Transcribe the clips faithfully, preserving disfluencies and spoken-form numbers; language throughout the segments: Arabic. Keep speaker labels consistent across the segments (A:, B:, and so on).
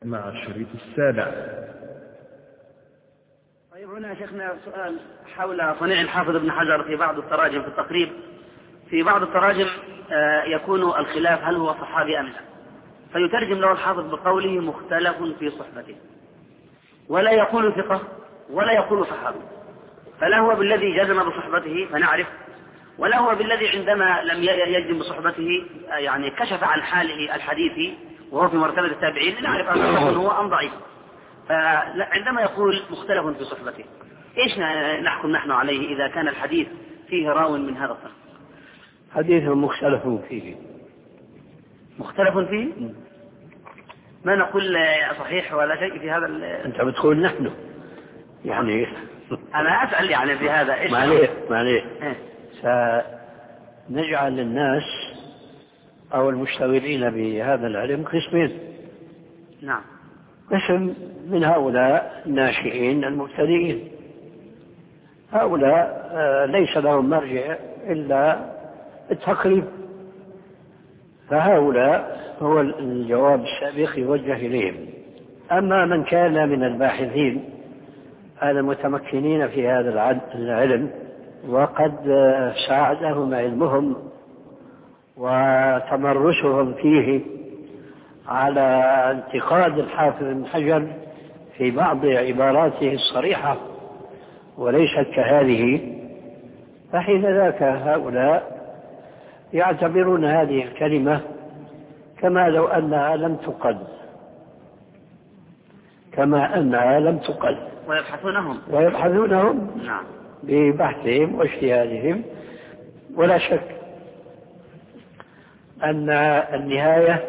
A: مع الشريط السابع.
B: طيب هنا شيخنا سؤال حول صنيع الحافظ ابن حجر في بعض التراجم في التقريب. في بعض التراجم يكون الخلاف هل هو صحابي أم لا، فيترجم له الحافظ بقوله مختلف في صحبته، ولا يقول ثقة ولا يقول صحابي، فلا هو بالذي جزم بصحبته فنعرف، ولا هو بالذي عندما لم يجزم بصحبته يعني كشف عن حاله الحديثي وهو في مرتبة التابعين نعرف أنه هو أم ضعيف. فعندما يقول مختلف في صحبته إيش نحكم نحن عليه إذا كان الحديث فيه راو من هذا الصنف؟
C: حديث مختلف فيه.
B: مختلف فيه؟ ما نقول صحيح ولا شيء في هذا.
C: أنت بتقول نحن يعني
B: أنا أسأل يعني في هذا إيش؟
C: معليه معليه سنجعل الناس أو المشتغلين بهذا العلم قسمين.
B: نعم.
C: قسم من هؤلاء الناشئين المبتدئين، هؤلاء ليس لهم مرجع إلا التقريب، فهؤلاء هو الجواب السابق يوجه إليهم. أما من كان من الباحثين المتمكنين في هذا العلم وقد ساعدهم علمهم وتمرسهم فيه على انتقاد الحافظ ابن حجر في بعض عباراته الصريحة وليست كهذه، فحين ذاك هؤلاء يعتبرون هذه الكلمة كما لو أنها لم تقل كما أنها لم تقل
B: ويبحثونهم
C: ويبحثونهم
B: نعم
C: ببحثهم واجتهادهم. ولا شك أن النهاية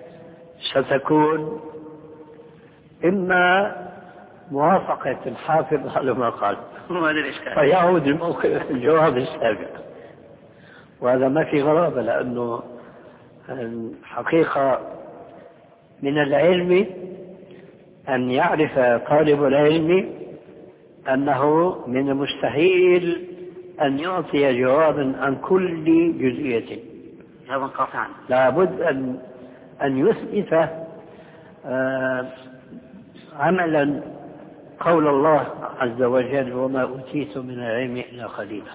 C: ستكون إما موافقة الحافظ على ما قال فيعود الموقف الجواب السابق، وهذا ما في غرابة، لأنه الحقيقة من العلم أن يعرف طالب العلم أنه من المستحيل أن يعطي جوابا عن كل جزئية،
B: هذا قاطعا
C: لابد أن أن يثبت آه عملا قول الله عز وجل وما أوتيت من العلم إلا قليلا.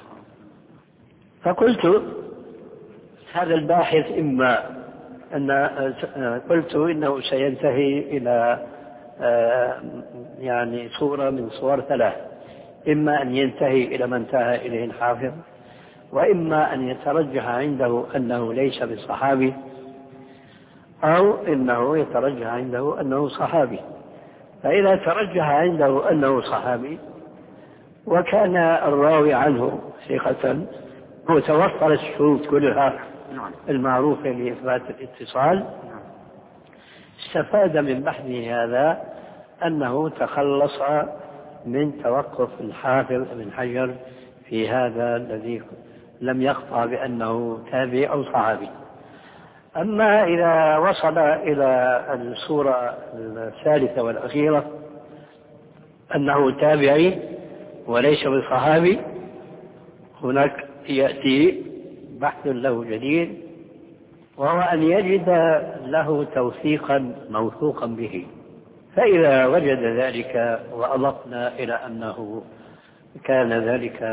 C: فقلت هذا الباحث إما أن قلت إنه سينتهي إلى آه يعني صورة من صور ثلاث، إما أن ينتهي إلى ما انتهى إليه الحافظ، وإما أن يترجح عنده أنه ليس بالصحابي، أو إنه يترجح عنده أنه صحابي. فإذا ترجح عنده أنه صحابي وكان الراوي عنه ثقة وتوفرت الشروط كلها المعروفة لإثبات الاتصال، استفاد من بحثه هذا أنه تخلص من توقف الحافظ ابن حجر في هذا الذي لم يقطع بأنه تابعي أو صحابي. أما إذا وصل إلى الصورة الثالثة والأخيرة أنه تابعي وليس بالصحابي، هناك يأتي بحث له جديد، وهو أن يجد له توثيقا موثوقا به. فإذا وجد ذلك وأضفنا إلى أنه كان ذلك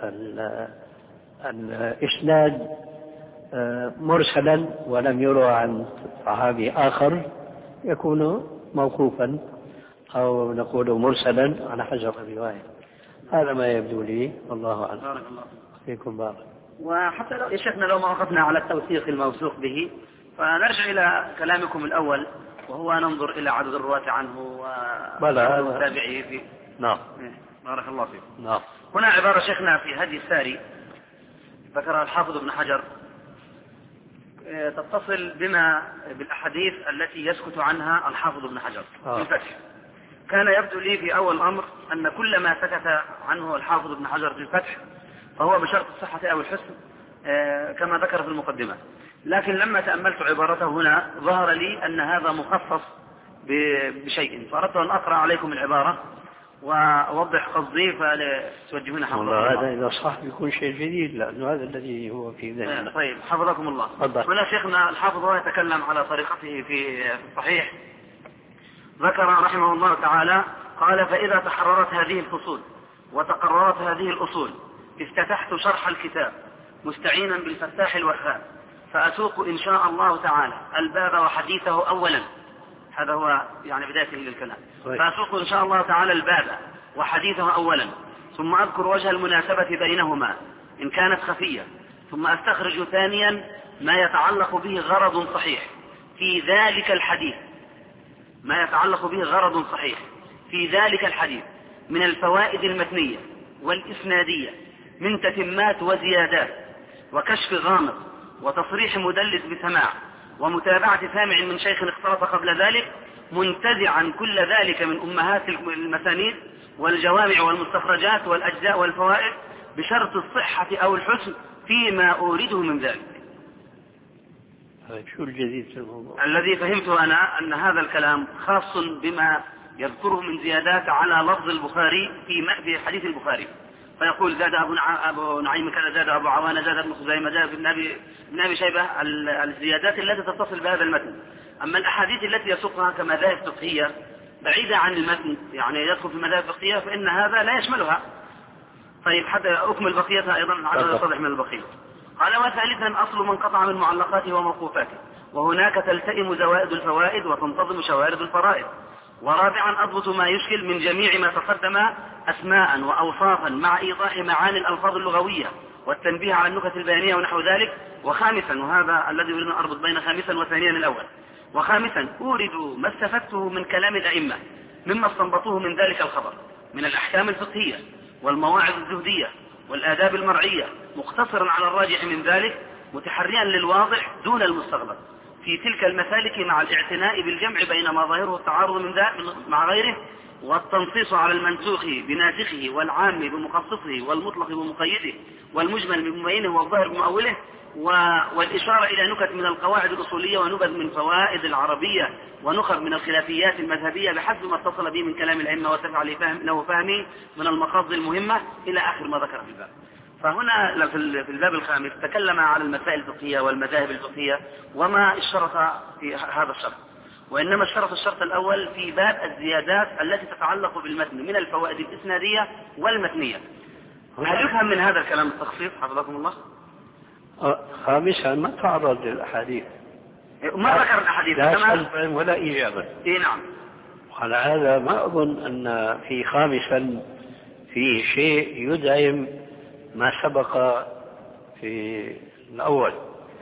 C: الإسناد مرسلا ولم يروى عن صحابي آخر يكون موقوفا أو نقول مرسلا على حسب الرواية. هذا ما يبدو لي، والله أعلم.
B: بارك الله
C: فيكم بارك.
B: وحتى لو يا شيخنا لو ما وقفنا على التوثيق الموثوق به فنرجع إلى كلامكم الأول، وهو ننظر إلى عدد الرواة عنه وتابعيه فيه.
C: نعم.
B: بارك الله فيك.
C: نعم.
B: هنا عبارة شيخنا في هدي الساري ذكرها الحافظ ابن حجر تتصل بما بالأحاديث التي يسكت عنها الحافظ ابن حجر في الفتح. كان يبدو لي في أول الأمر أن كل ما سكت عنه الحافظ ابن حجر في الفتح فهو بشرط الصحة أو الحسن كما ذكر في المقدمة، لكن لما تأملت عبارته هنا ظهر لي أن هذا مخصص بشيء، فأردت أن أقرأ عليكم العبارة وأوضح قصدي فتوجهون حفظكم الله.
C: هذا إذا صح يكون شيء جديد، لأنه هذا الذي هو في ذهننا.
B: طيب حفظكم الله. هنا شيخنا الحافظ هو يتكلم على طريقته في الصحيح ذكر رحمه الله تعالى قال: فإذا تحررت هذه الفصول وتقررت هذه الأصول افتتحت شرح الكتاب مستعينا بالفتاح الوهاب، فأسوق إن شاء الله تعالى الباب وحديثه أولا. هذا هو يعني بداية للكلام. فأسوق إن شاء الله تعالى الباب وحديثه أولا، ثم أذكر وجه المناسبة بينهما إن كانت خفية، ثم أستخرج ثانيا ما يتعلق به غرض صحيح في ذلك الحديث ما يتعلق به غرض صحيح في ذلك الحديث من الفوائد المتنية والإسنادية من تتمات وزيادات وكشف غامض وتصريح مدلس بسماع ومتابعة سامع من شيخ اختلط قبل ذلك، منتزعا كل ذلك من أمهات المسانيد والجوامع والمستخرجات والأجزاء والفوائد بشرط الصحة أو الحسن فيما أورده من ذلك.
C: شو الجديد في الموضوع؟
B: الذي فهمته أنا أن هذا الكلام خاص بما يذكره من زيادات على لفظ البخاري في حديث البخاري، فيقول زاد أبو نعيم كذا، زاد أبو عوانة، زاد ابن خزيمة، زاد ابن أبي ابن أبي شيبة، الزيادات التي تتصل بهذا المتن. أما الأحاديث التي يسوقها كمذاهب فقهية بعيدة عن المتن، يعني يدخل في المذاهب الفقهية، فإن هذا لا يشملها. طيب حتى أكمل بقيتها أيضا عدد يتضح من البقية. قال: وثالثا أصل من قطع من معلقاته وموقوفاته، وهناك تلتئم زوائد الفوائد وتنتظم شوارد الفرائض. ورابعا أضبط ما يشكل من جميع ما تقدم أسماء وأوصافا مع إيضاح معاني الألفاظ اللغوية والتنبيه على النكت البيانية ونحو ذلك. وخامسا، وهذا الذي يريد أن أربط بين خامسا وثانيا الأول، وخامسا أورد ما استفدته من كلام الأئمة مما استنبطوه من ذلك الخبر من الأحكام الفقهية والمواعظ الزهدية والآداب المرعية، مقتصرا على الراجح من ذلك، متحريا للواضح دون المستغرب في تلك المسالك، مع الاعتناء بالجمع بين ما ظاهره التعارض من ذلك مع غيره، والتنصيص على المنسوخ بناسخه والعام بمخصصه والمطلق بمقيده والمجمل بمبينه والظاهر بمؤوله، والإشارة إلى نكت من القواعد الأصولية ونبذ من فوائد العربية ونخب من الخلافيات المذهبية بحسب ما اتصل به من كلام الأئمة وتفع له فهمه من المقاصد المهمة إلى آخر ما ذكر في الباب. فهنا في الباب الخامس تكلم على المسائل الفقهية والمذاهب الفقهية وما اشترط في هذا الشرط، وإنما اشترط الشرط الأول في باب الزيادات التي تتعلق بالمتن من الفوائد الإسنادية والمتنية. هل يفهم من هذا الكلام التخصيص حفظكم الله؟
C: خامسا ما تعرض للأحاديث،
B: ما ذكر الأحاديث
C: لا سلبا ولا إيجابا.
B: إيه نعم.
C: وعلى هذا ما أظن أن في خامسا في شيء يدعم ما سبق في الأول،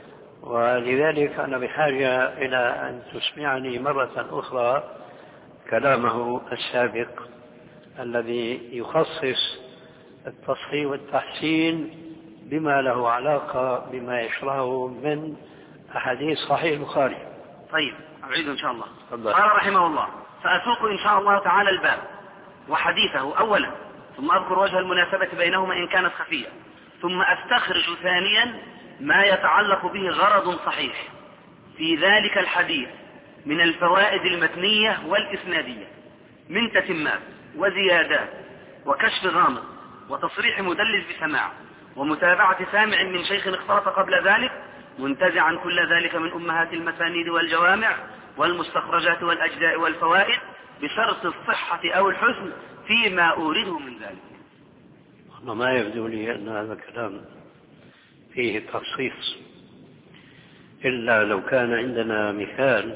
C: ولذلك أنا بحاجة إلى أن تسمعني مرة أخرى كلامه السابق الذي يخصص التصحيح والتحسين بما له علاقة بما يشرحه من أحاديث صحيح البخاري.
B: طيب أعيد إن شاء الله.
C: فضل.
B: قال رحمه الله: فأسوق إن شاء الله تعالى الباب وحديثه أولا، ثم أذكر وجه المناسبة بينهما إن كانت خفية، ثم أستخرج ثانيا ما يتعلق به غرض صحيح في ذلك الحديث من الفوائد المتنية والإسنادية من تتمات وزيادات وكشف غامض وتصريح مدلس بسماع ومتابعة سامع من شيخ اختلط قبل ذلك، منتزعا كل ذلك من أمهات المسانيد والجوامع والمستخرجات والأجزاء والفوائد بشرط الصحة أو الحسن فيما أورده من ذلك.
C: ما يبدو لي أن هذا الكلام فيه تخصيص، إلا لو كان عندنا مثال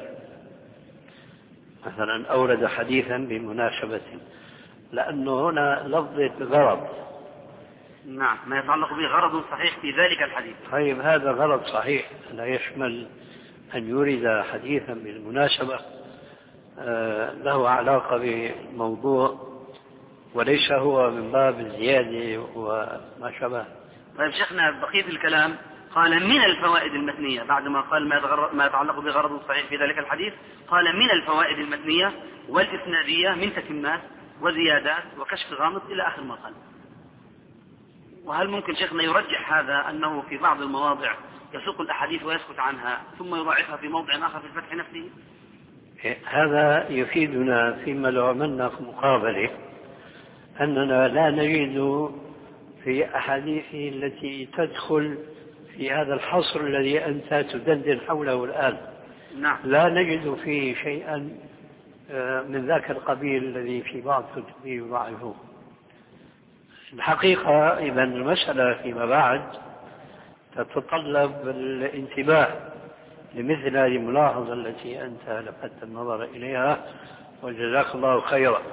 C: مثلا أورد حديثا بمناسبة، لأنه هنا لفظة غرض.
B: نعم، ما يتعلق به غرض صحيح في ذلك الحديث.
C: طيب هذا غرض صحيح لا يشمل أن يورد حديثا بالمناسبة له علاقة بموضوع وليس هو من باب الزيادة وما شابه.
B: طيب شيخنا بقية الكلام قال من الفوائد المتنية، بعدما قال ما يتعلق بغرض صحيح في ذلك الحديث قال من الفوائد المتنية والإسنادية من تتمات وزيادات وكشف غامض إلى آخر ما قال. وهل ممكن شيخنا يرجح هذا أنه في بعض المواضع يسوق الأحاديث ويسكت عنها ثم يضاعفها في موضع آخر في الفتح نفسه؟
C: هذا يفيدنا فيما لو عملنا مقابلة أننا لا نجد في أحاديثه التي تدخل في هذا الحصر الذي أنت تدندن حوله الآن.
B: نعم.
C: لا نجد فيه شيئا من ذاك القبيل الذي في بعض كتبه يضعفوه. الحقيقة إذا المسألة فيما بعد تتطلب الانتباه لمثل هذه الملاحظة التي أنت لفتت النظر إليها، وجزاك الله خيرا.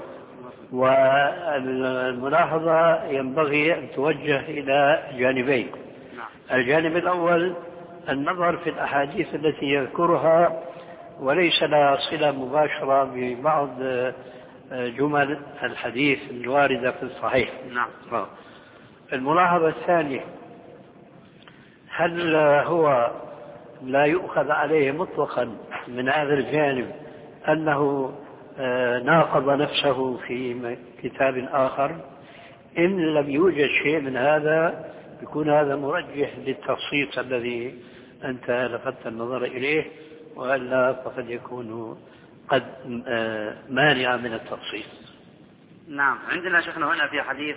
C: والملاحظة ينبغي أن توجه إلى جانبين. الجانب الأول النظر في الأحاديث التي يذكرها وليس لها صلة مباشرة ببعض جمل الحديث الواردة في الصحيح.
B: نعم.
C: الملاحظة الثانية، هل هو لا يؤخذ عليه مطلقا من هذا الجانب أنه ناقض نفسه في كتاب آخر؟ إن لم يوجد شيء من هذا يكون هذا مرجح للتخصيص الذي أنت لفتت النظر إليه، وإلا فقد يكون قد مانع من التخصيص.
B: نعم. عندنا شيخنا هنا في حديث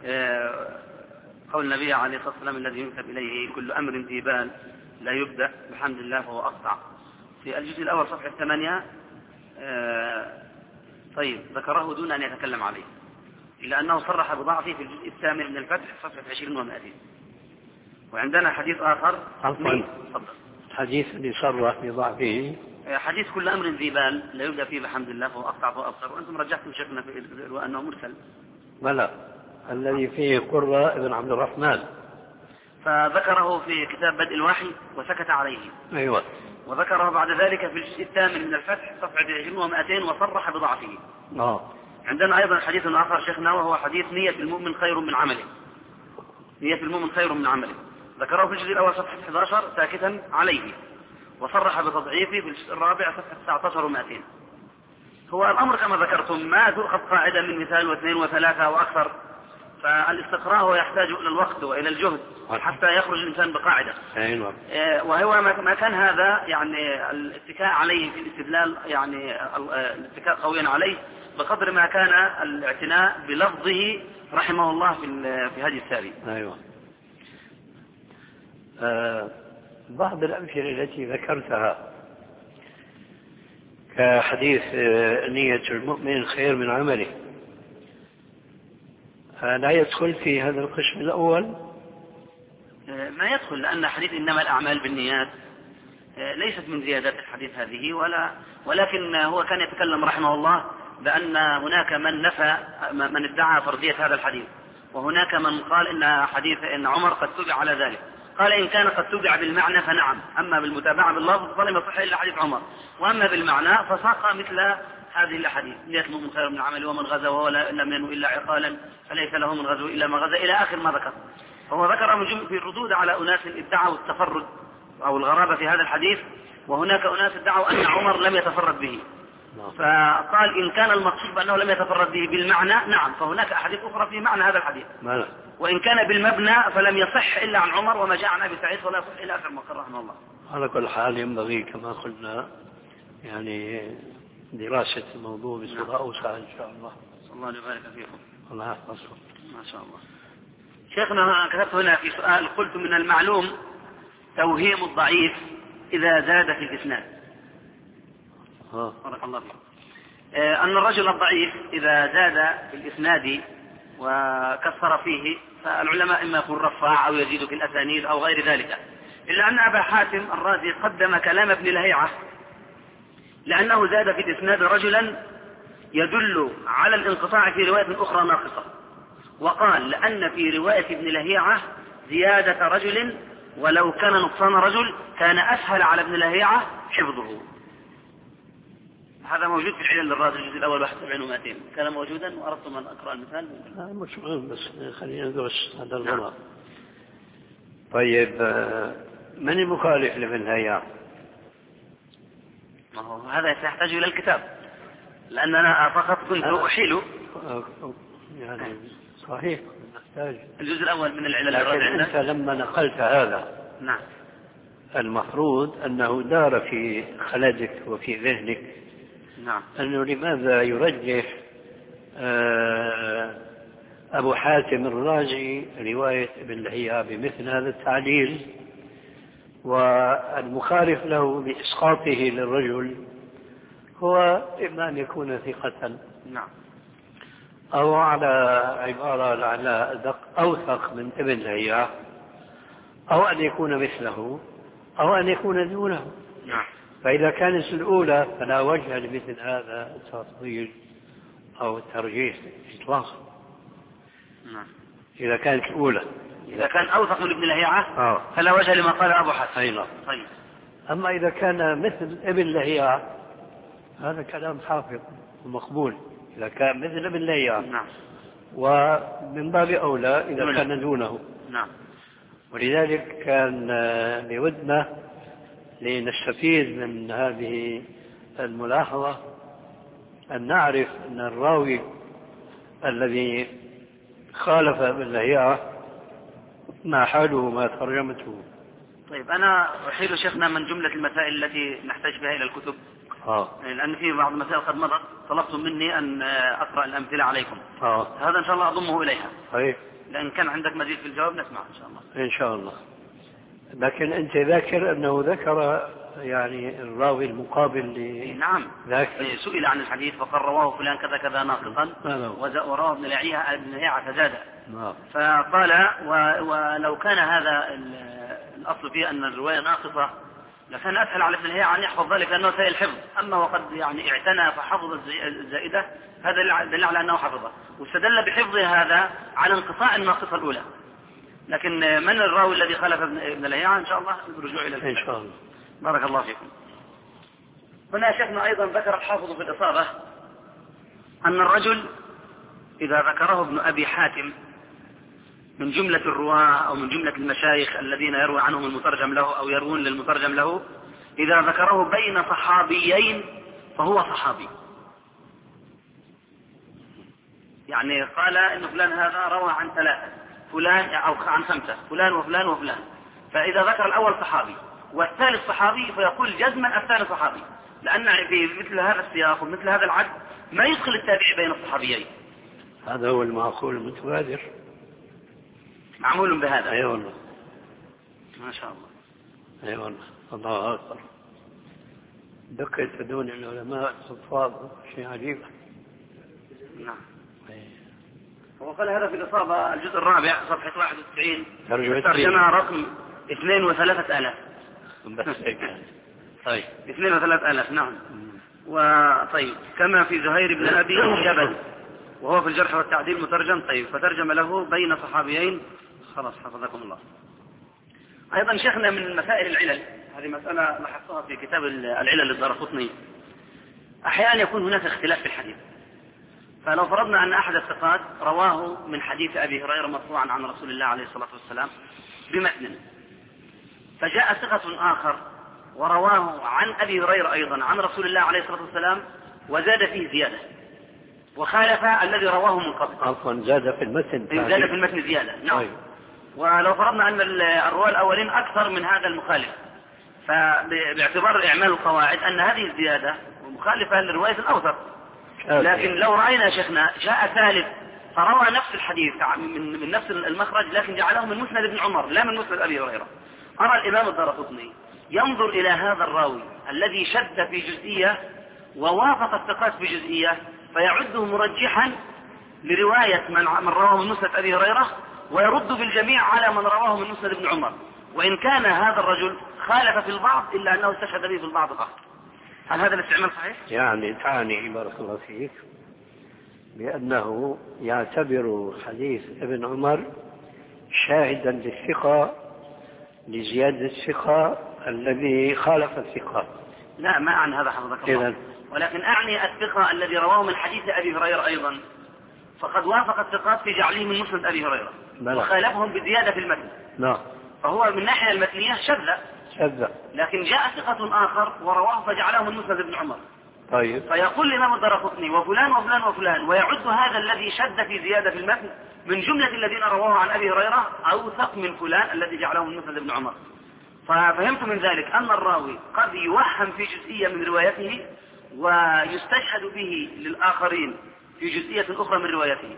B: قول النبي عليه الصلاة والسلام الذي ينسب إليه كل أمر ذي بال لا يبدأ بحمد الله فهو أقطع، في الجزء الأول صفحة ثمانية. طيب ذكره دون أن يتكلم عليه، إلا أنه صرح بضعفه في الجزء الثامن من الفتح صفحة عشرين ومائتين. وعندنا حديث آخر.
C: عفوا، الحديث اللي صرح بضعفه
B: حديث كل أمر ذي بال لا يبدأ فيه بحمد الله فهو أقطع فهو أبصر، وأنتم رجحتم شيخنا في أنه مرسل.
C: بلى، الذي فيه قرة ابن عبد الرحمن،
B: فذكره في كتاب بدء الوحي وسكت عليه.
C: أيوة.
B: وذكره بعد ذلك في الجزء الثامن من الفتح صفحة عشرين ومائتين وصرح بضعفه.
C: آه.
B: عندنا أيضا حديث آخر شيخنا وهو حديث نية المؤمن خير من عمله. نية المؤمن خير من عمله، ذكره في الجزء الأول صفحة أحد عشر ساكتا عليه، وصرح بتضعيفه في الجزء الرابع صفحة تسعة عشر ومائتين. هو الأمر كما ذكرتم ما تؤخذ قاعدة من مثال واثنين وثلاثة وأكثر، فالاستقراء هو يحتاج إلى الوقت وإلى الجهد حتى يخرج الإنسان بقاعدة.
C: أيوة.
B: وهو ما كان هذا يعني الاتكاء عليه في الاستدلال، يعني الاتكاء قويا عليه بقدر ما كان الاعتناء بلفظه رحمه الله في في هذه السابي.
C: أيوة. آه بعض الأمثلة التي ذكرتها كحديث آه نية المؤمن خير من عمله، آه لا يدخل في هذا القسم الأول؟
B: آه ما يدخل، لأن حديث إنما الأعمال بالنيات آه ليست من زيادات الحديث هذه، ولا ولكن هو كان يتكلم رحمه الله بأن هناك من نفى من ادعى فردية هذا الحديث، وهناك من قال إن حديث إن عمر قد تبع على ذلك. قال إن كان قد تبع بالمعنى فنعم، أما بالمتابعة باللفظ فلم يصح إلا حديث عمر، وأما بالمعنى فساق مثل هذه الأحاديث نية المؤمن خير من عمله ومن غزا وهو لم ينو إلا عقالا فليس له من غزو إلا ما غزا إلى آخر ما ذكر. فهو ذكر من في الردود على أناس ادعوا التفرد أو الغرابة في هذا الحديث، وهناك أناس ادعوا أن عمر لم يتفرد به، فقال إن كان المقصود بأنه لم يتفرد به بالمعنى نعم، فهناك أحاديث أخرى في معنى هذا الحديث، وإن كان بالمبنى فلم يصح إلا عن عمر وما جاء عن أبي سعيد ولا يصح إلى آخر ما قال رحمه الله.
C: على كل حال ينبغي كما قلنا يعني دراسة الموضوع بصورة أوسع إن شاء الله.
B: صلى الله يبارك فيكم.
C: الله يحفظكم.
B: ما شاء الله. شيخنا كتبت هنا في سؤال، قلت من المعلوم توهيم الضعيف إذا زاد في الإسناد. بارك الله فيك. أن الرجل الضعيف إذا زاد في الإسناد وكثر فيه فالعلماء إما يقول رفاع أو يزيد في الأسانيد أو غير ذلك، إلا أن أبا حاتم الرازي قدم كلام ابن لهيعة لأنه زاد في الإسناد رجلا يدل على الانقطاع في رواية أخرى ناقصة، وقال لأن في رواية ابن لهيعة زيادة رجل ولو كان نقصان رجل كان أسهل على ابن لهيعة حفظه. هذا موجود في العلل للرازي الجزء الأول واحد وسبعين ومائتين، كان موجودا وأردتم أن أقرأ المثال.
C: مش مهم، بس خلينا ندرس هذا الغلط. طيب من المخالف لابن لهيعة؟
B: ما هو هذا يحتاج إلى الكتاب، لأننا فقط كنت أحيل
C: يعني صحيح نحتاج
B: الجزء الأول من العلل.
C: لكن أنت لما نقلت هذا
B: نعم
C: المفروض أنه دار في خلدك وفي ذهنك
B: نعم
C: أنه لماذا يرجح أبو حاتم الرازي رواية ابن لهيعة بمثل هذا التعليل، والمخالف له بإسقاطه للرجل هو إما أن يكون ثقة
B: نعم
C: أو على عبارة لعل أدق أوثق من ابن لهيعة، أو أن يكون مثله أو أن يكون دونه.
B: نعم.
C: فإذا كانت الأولى فلا وجه لمثل هذا التفضيل أو الترجيح إطلاقا.
B: نعم.
C: إذا كانت الأولى،
B: إذا كان أوثق من ابن لهيعة
C: آه.
B: فلا وجه لما قال أبو حسن.
C: أيضا.
B: طيب.
C: أما إذا كان مثل ابن لهيعة هذا كلام حافظ ومقبول، إذا كان مثل ابن لهيعة.
B: نعم.
C: ومن باب أولى إذا
B: دونه.
C: كان دونه.
B: نعم.
C: ولذلك كان بودنا لنستفيد من هذه الملاحظة أن نعرف أن الراوي الذي خالف ابن لهيعة ما حاله ما ترجمته.
B: طيب أنا أحيل شيخنا من جملة المسائل التي نحتاج بها إلى الكتب.
C: آه.
B: لأن في بعض المسائل قد مضت طلبتم مني أن أقرأ الأمثلة عليكم.
C: آه.
B: هذا إن شاء الله أضمه إليها.
C: طيب.
B: لأن كان عندك مزيد في الجواب نسمع إن شاء الله.
C: إن شاء الله. لكن أنت ذاكر أنه ذكر يعني الراوي المقابل ل
B: نعم.
C: ذاكر.
B: سئل عن الحديث فقال رواه فلان كذا كذا ناقصا ورواه ابن لهيعة ابن لهيعة فزاد.
C: نعم.
B: فقال ولو كان هذا الأصل فيه أن الرواية ناقصة لكان أسهل على ابن لهيعة أن يحفظ ذلك لأنه سيء الحفظ. أما وقد يعني اعتنى فحفظ الزائدة هذا دل على أنه حفظه، واستدل بحفظه هذا على انقطاع الناقصة الأولى. لكن من الراوي الذي خالف ابن لهيعة إن شاء الله الرجوع إلى الكتاب.
C: إن شاء الله.
B: بارك الله فيكم. هنا شيخنا أيضا ذكر الحافظ في الإصابة أن الرجل إذا ذكره ابن أبي حاتم من جملة الرواة أو من جملة المشايخ الذين يروي عنهم المترجم له أو يروون للمترجم له، إذا ذكره بين صحابيين فهو صحابي. يعني قال إن فلان هذا روى عن ثلاثة، فلان أو عن خمسة، فلان وفلان وفلان، فإذا ذكر الأول صحابي والثالث صحابي فيقول جزما الثالث صحابي، لأن في مثل هذا السياق ومثل هذا العد ما يدخل التابع بين الصحابيين.
C: هذا هو المعقول المتبادر.
B: معمول بهذا.
C: أي والله.
B: ما شاء الله.
C: أي والله. الله أكبر. دقة دون العلماء الحفاظ شيء عجيب.
B: نعم. وقال هذا في الإصابة الجزء الرابع صفحة واحد وتسعين ترجمة رقم اثنين وثلاثة آلاف.
C: بس هيك. طيب.
B: اثنين وثلاثة آلاف نعم. وطيب كما في زهير بن أبي جبل وهو في الجرح والتعديل مترجم. طيب فترجم له بين صحابيين. خلاص حفظكم الله. أيضا شيخنا من مسائل العلل، هذه مسألة لاحظتها في كتاب العلل للدارقطني، أحيانا يكون هناك اختلاف في الحديث. فلو فرضنا أن أحد الثقات رواه من حديث أبي هريرة مرفوعا عن رسول الله عليه الصلاة والسلام بمتن، فجاء ثقة آخر ورواه عن أبي هريرة أيضا عن رسول الله عليه الصلاة والسلام وزاد فيه زيادة وخالف الذي رواه من قبل.
C: عفوا زاد في المتن.
B: زاد في المتن زيادة. نعم. أيوه. ولو فرضنا أن الرواة الأولين أكثر من هذا المخالف، فباعتبار إعمال القواعد أن هذه الزيادة مخالفة للرواية الأوثق. لكن لو رأينا شيخنا جاء ثالث فروى نفس الحديث من, من نفس المخرج لكن جعله من مسند ابن عمر لا من مسند أبي هريرة، أرى الإمام الدارقطني ينظر إلى هذا الراوي الذي شد في جزئية ووافق الثقات في جزئية فيعده مرجحا لرواية من, من رواه من مسند أبي هريرة ويرد بالجميع على من رواه من مسند ابن عمر، وإن كان هذا الرجل خالف في البعض إلا أنه استشهد به في البعض الآخر. هل هذا الاستعمال صحيح؟
C: يعني تعني بارك الله فيك بأنه يعتبر حديث ابن عمر شاهدا للثقة لزيادة الثقة الذي خالف الثقة.
B: لا ما أعني هذا حفظك الله، ولكن أعني الثقة الذي رواه من حديث أبي هريرة أيضا فقد وافق الثقات في جعله من مسند أبي هريرة وخالفهم بزيادة في المتن.
C: نعم.
B: فهو من ناحية المتنية شذ
C: شذ،
B: لكن جاء ثقة آخر ورواه فجعله من مسند ابن عمر.
C: طيب.
B: فيقول الإمام الدارقطني وفلان وفلان وفلان ويعد هذا الذي شد في زيادة في المتن من جملة الذين رواه عن أبي هريرة أوثق من فلان الذي جعله من مسند ابن عمر. ففهمت من ذلك أن الراوي قد يوهم في جزئية من روايته ويستشهد به للآخرين في جزئية أخرى من روايته.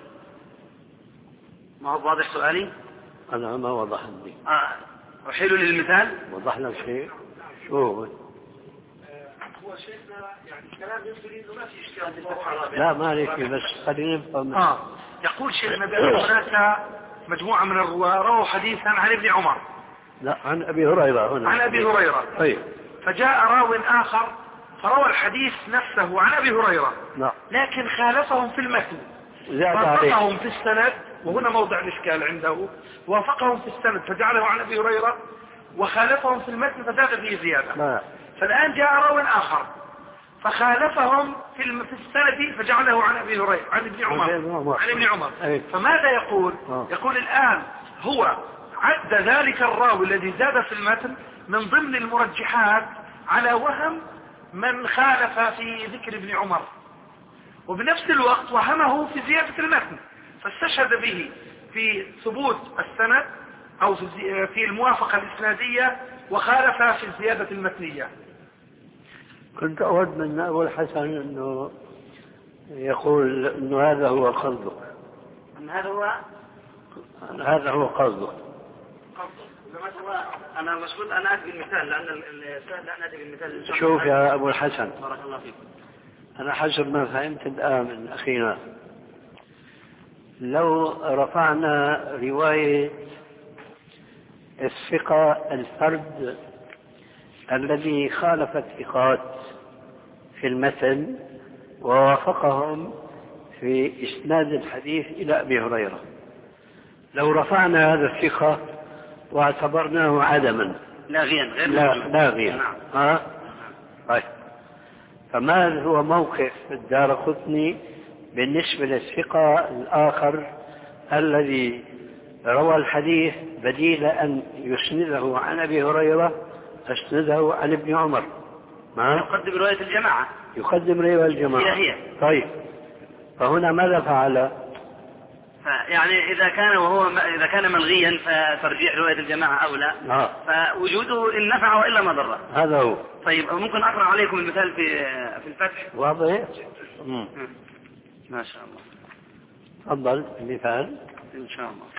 B: ما هو واضح سؤالي؟
C: أنا ما وضح لي.
B: آه. أحيل للمثال.
C: وضح لك شيء. شو
A: هو شيخنا يعني كلام يبدو انه ما في اشكال.
C: لا ما عليك بس خلينا نفهم.
A: اه يقول شيخنا بأن هناك مجموعة من الرواة رووا حديثا عن ابن عمر.
C: لا عن ابي هريرة هنا.
A: عن ابي هريرة.
C: طيب.
A: فجاء راو اخر فروى الحديث نفسه عن ابي هريرة.
C: نعم.
A: لكن خالفهم في المتن.
C: وافقهم
A: وافقهم في السند وهنا موضع الاشكال عنده. وافقهم في السند فجعله عن ابي هريرة وخالفهم في المتن فزاد فيه زيادة.
C: ما.
A: فالآن جاء راو آخر فخالفهم في في السند فجعله عن ابي هريره عن ابن عمر عن ابن عمر. فماذا يقول؟ يقول الآن هو عد ذلك الراوي الذي زاد في المتن من ضمن المرجحات على وهم من خالف في ذكر ابن عمر، وبنفس الوقت وهمه في زيادة المتن فاستشهد به في ثبوت السند أو في الموافقة الإسنادية وخالف في الزيادة المتنية.
C: كنت أود من أبو الحسن أنه يقول أنه هذا هو قصدك.
B: أن هذا هو
C: هذا هو قصدك.
B: أنا مسؤول أنا أتي بالمثال لأن السؤال لا نأتي بالمثال.
C: شوف يا أبو الحسن.
B: بارك الله فيك.
C: أنا حسب ما فهمت الآن من أخينا لو رفعنا رواية الثقة الفرد الذي خالف الثقات في المتن ووافقهم في إسناد الحديث إلى أبي هريرة، لو رفعنا هذا الثقة واعتبرناه عدما
B: لاغيا غير
C: لا لاغيا نعم. ها طيب فما هو موقف الدارقطني بالنسبة للثقة الآخر الذي روى الحديث بديل أن يسنده عن أبي هريرة أسنده عن ابن عمر؟
B: ما يقدم رواية الجماعة
C: يقدم رواية الجماعة.
B: هي هي.
C: طيب فهنا ماذا فعل؟
B: يعني إذا كان وهو إذا كان ملغيا فترجيح رواية الجماعة أولى آه. فوجوده إن نفع وإلا ما ضر.
C: هذا هو.
B: طيب ممكن أقرأ عليكم المثال في في الفتح؟
C: واضح.
B: ما شاء الله.
C: تفضل المثال.
B: إن شاء الله.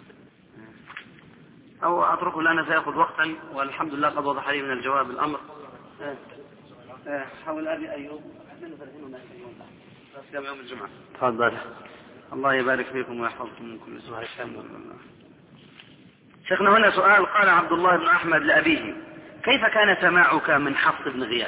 B: أو أتركه لأنه سيأخذ وقتا والحمد لله قد وضح لي من الجواب الأمر. حول أبي أيوب صيام يوم الجمعة.
C: تفضل.
B: الله يبارك فيكم ويحفظكم من كل سوء. شيخنا هنا سؤال. قال عبد الله بن أحمد لأبيه: كيف كان سماعك من حفص بن غياث؟